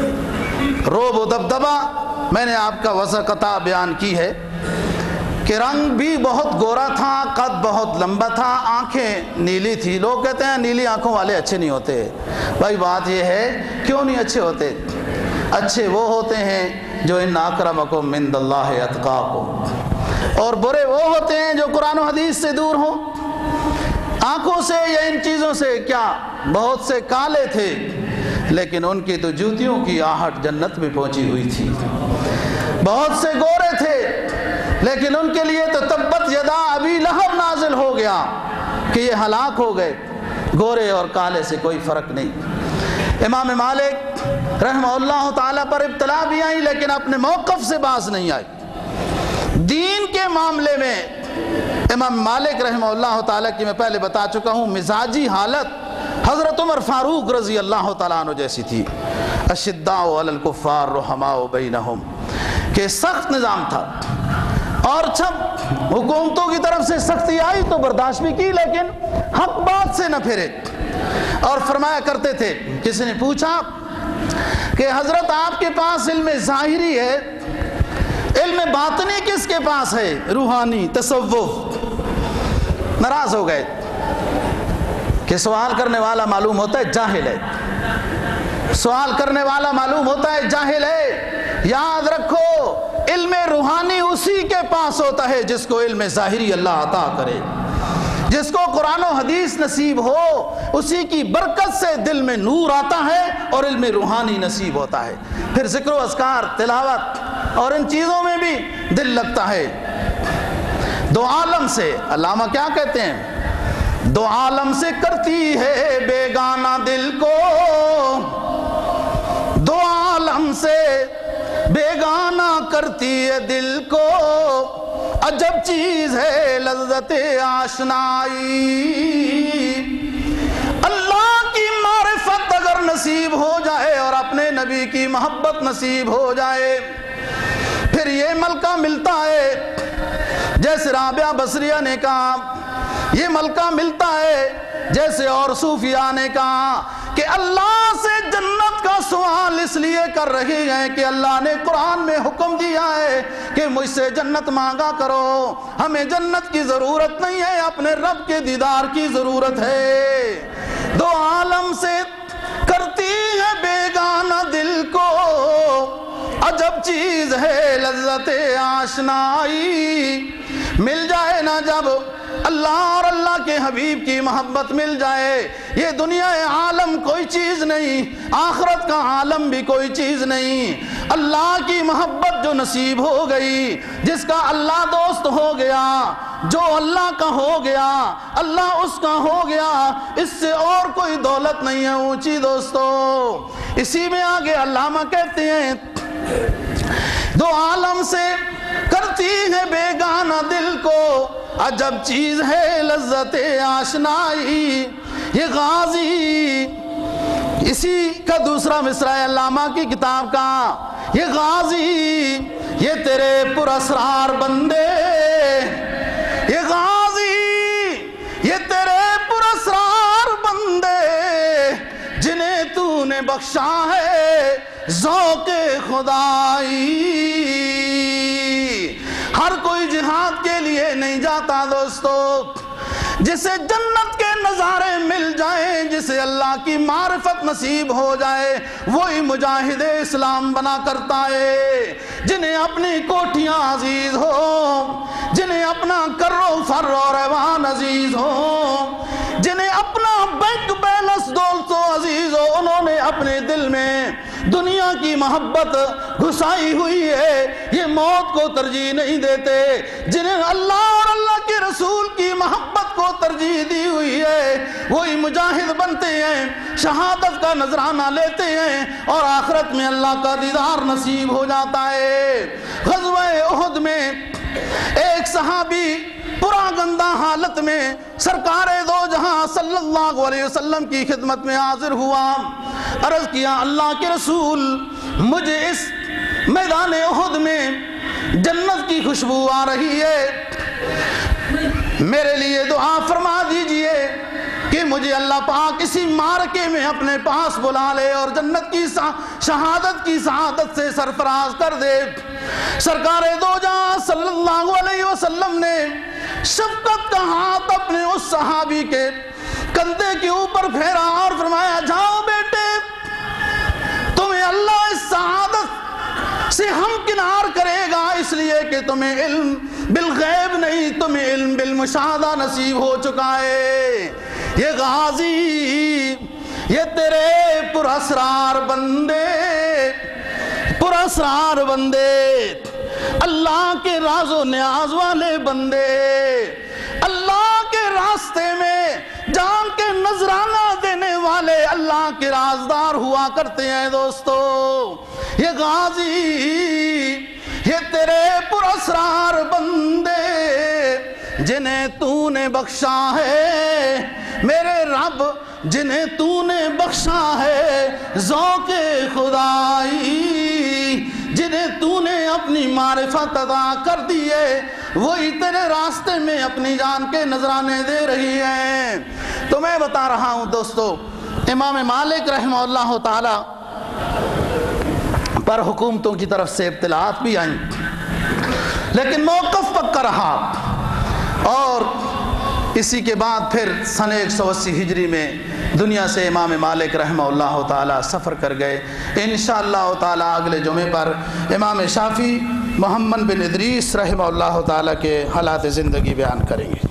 Speaker 1: روب و دبدبہ میں نے آپ کا وضع قطع بیان کی ہے کہ رنگ بھی بہت گورا تھا، قد بہت لمبا تھا، آنکھیں نیلی تھی۔ لوگ کہتے ہیں نیلی آنکھوں والے اچھے نہیں ہوتے۔ بھائی بات یہ ہے کیوں نہیں اچھے ہوتے؟ اچھے وہ ہوتے ہیں جو ان اکرمکم عند اللہ اتقاکم، اور برے وہ ہوتے ہیں جو قرآن و حدیث سے دور ہوں۔ آنکھوں سے یا ان چیزوں سے کیا، بہت سے کالے تھے لیکن ان کی تو جوتیوں کی آہٹ جنت میں پہنچی ہوئی تھی، بہت سے گورے تھے لیکن ان کے لیے تو تبت یدا ابی لہب نازل ہو گیا کہ یہ ہلاک ہو گئے۔ گورے اور کالے سے کوئی فرق نہیں۔ امام مالک رحمہ اللہ تعالیٰ پر ابتلا بھی آئی لیکن اپنے موقف سے باز نہیں آئی۔ دین کے معاملے میں امام مالک رحمہ اللہ تعالیٰ کی میں پہلے بتا چکا ہوں مزاجی حالت حضرت عمر فاروق رضی اللہ تعالیٰ عنہ جیسی تھی۔ اشداء علی الکفار رحماء بینہم، کہ سخت نظام تھا، اور جب حکومتوں کی طرف سے سختی آئی تو برداشت بھی کی لیکن حق بات سے نہ پھرے، اور فرمایا کرتے تھے، کسی نے پوچھا کہ حضرت آپ کے پاس علم ظاہری ہے، علم باطنی کس کے پاس ہے؟ روحانی، تصوف۔ ناراض ہو گئے کہ سوال کرنے والا معلوم ہوتا ہے جاہل ہے، سوال کرنے والا معلوم ہوتا ہے جاہل ہے۔ یاد رکھو علم روحانی اسی کے پاس ہوتا ہے جس کو علم ظاہری اللہ عطا کرے، جس کو قرآن و حدیث نصیب ہو اسی کی برکت سے دل میں نور آتا ہے اور علم روحانی نصیب ہوتا ہے، پھر ذکر و اذکار، تلاوت اور ان چیزوں میں بھی دل لگتا ہے۔ دو عالم سے، علامہ کیا کہتے ہیں؟ دو عالم سے کرتی ہے بیگانہ دل کو، دو عالم سے بیگانہ کرتی ہے دل کو، عجب چیز ہے لذت آشنائی۔ اللہ کی معرفت اگر نصیب ہو جائے اور اپنے نبی کی محبت نصیب ہو جائے پھر یہ ملکہ ملتا ہے، جیسے رابعہ بصریہ نے کہا، یہ ملکہ ملتا ہے جیسے اور صوفیاء نے کہا کہ اللہ سے جنت کا سوال اس لیے کر رہے ہیں کہ اللہ نے قرآن میں حکم دیا ہے کہ مجھ سے جنت مانگا کرو، ہمیں جنت کی ضرورت نہیں ہے، اپنے رب کے دیدار کی ضرورت ہے۔ دو عالم سے کرتی ہے بیگانہ دل کو، عجب چیز ہے لذت آشنائی۔ مل جائے نا جب اللہ اور اللہ کے حبیب کی محبت مل جائے، یہ دنیا عالم کوئی چیز نہیں، آخرت کا عالم بھی کوئی چیز نہیں۔ اللہ کی محبت جو نصیب ہو گئی، جس کا اللہ دوست ہو گیا، جو اللہ کا ہو گیا، اللہ اس کا ہو گیا، اس سے اور کوئی دولت نہیں ہے اونچی دوستو۔ اسی میں آگے علامہ کہتے ہیں دو عالم سے کرتی ہے بیگانہ دل کو، عجب چیز ہے لذت آشنائی۔ یہ غازی اسی کا دوسرا مصرع ہے علامہ کی کتاب کا، یہ غازی یہ تیرے پراسرار بندے، یہ غازی یہ تیرے پراسرار بندے جنہیں تو نے بخشا ہے ذوق خدائی۔ ہر کوئی جہاد کے لیے نہیں جاتا دوستو، جسے جنت کے نظارے مل جائیں، جسے اللہ کی معرفت نصیب ہو جائے، وہی مجاہد اسلام بنا کرتا ہے۔ جنہیں اپنی کوٹھیاں عزیز ہو، جنہیں اپنا کر و فر و ریوان عزیز ہو، جنہیں اپنا بینک بیلنس دولتوں عزیز ہو، انہوں نے اپنے دل میں دنیا کی محبت گھسائی ہوئی ہے، یہ موت کو ترجیح نہیں دیتے۔ جنہیں اللہ اور اللہ کے رسول کی محبت کو ترجیح دی ہوئی ہے، وہی مجاہد بنتے ہیں، شہادت کا نذرانہ لیتے ہیں، اور آخرت میں اللہ کا دیدار نصیب ہو جاتا ہے۔ غزوہ احد میں ایک صحابی پورا گندہ حالت میں سرکار دو جہاں صلی اللہ علیہ وسلم کی خدمت میں حاضر ہوا، عرض کیا اللہ کے رسول، مجھے اس میدان احد میں جنت کی خوشبو آ رہی ہے، میرے لیے دعا فرما دیجئے کہ مجھے اللہ پاک اسی معرکے میں اپنے پاس بلا لے اور جنت کی شہادت کی سعادت سے سرفراز کر دے۔ سرکار دو جہاں صلی اللہ علیہ وسلم نے شفقت کا ہاتھ اپنے اس صحابی کے کندھے کے اوپر پھیرا اور فرمایا، جاؤ بیٹے، تمہیں اللہ اس سعادت سے ہمکنار کرے گا، اس لیے کہ تمہیں علم بالغیب نہیں، تمہیں علم بالمشاہدہ نصیب ہو چکا ہے۔ یہ غازی یہ تیرے پراسرار بندے، پراسرار بندے، اللہ کے راز و نیاز والے بندے، اللہ کے راستے میں جان کے نذرانہ دینے والے اللہ کے رازدار ہوا کرتے ہیں دوستو۔ یہ غازی یہ تیرے پراسرار بندے جنہیں تو نے بخشا ہے میرے رب، جنہیں تو نے بخشا ہے ذوق خدائی، جنہیں تو نے اپنی معرفت عطا کر دی ہے، وہی تیرے راستے میں اپنی جان کے نذرانے دے رہی ہیں۔ تو میں بتا رہا ہوں دوستو، امام مالک رحمہ اللہ تعالی پر حکومتوں کی طرف سے ابتلاعات بھی آئیں، لیکن موقف پکا رہا، اور اسی کے بعد پھر سن 180 ہجری میں دنیا سے امام مالک رحمہ اللہ تعالی سفر کر گئے۔ انشاءاللہ تعالی اگلے جمعے پر امام شافعی محمد بن ادریس رحمہ اللہ تعالی کے حالات زندگی بیان کریں گے۔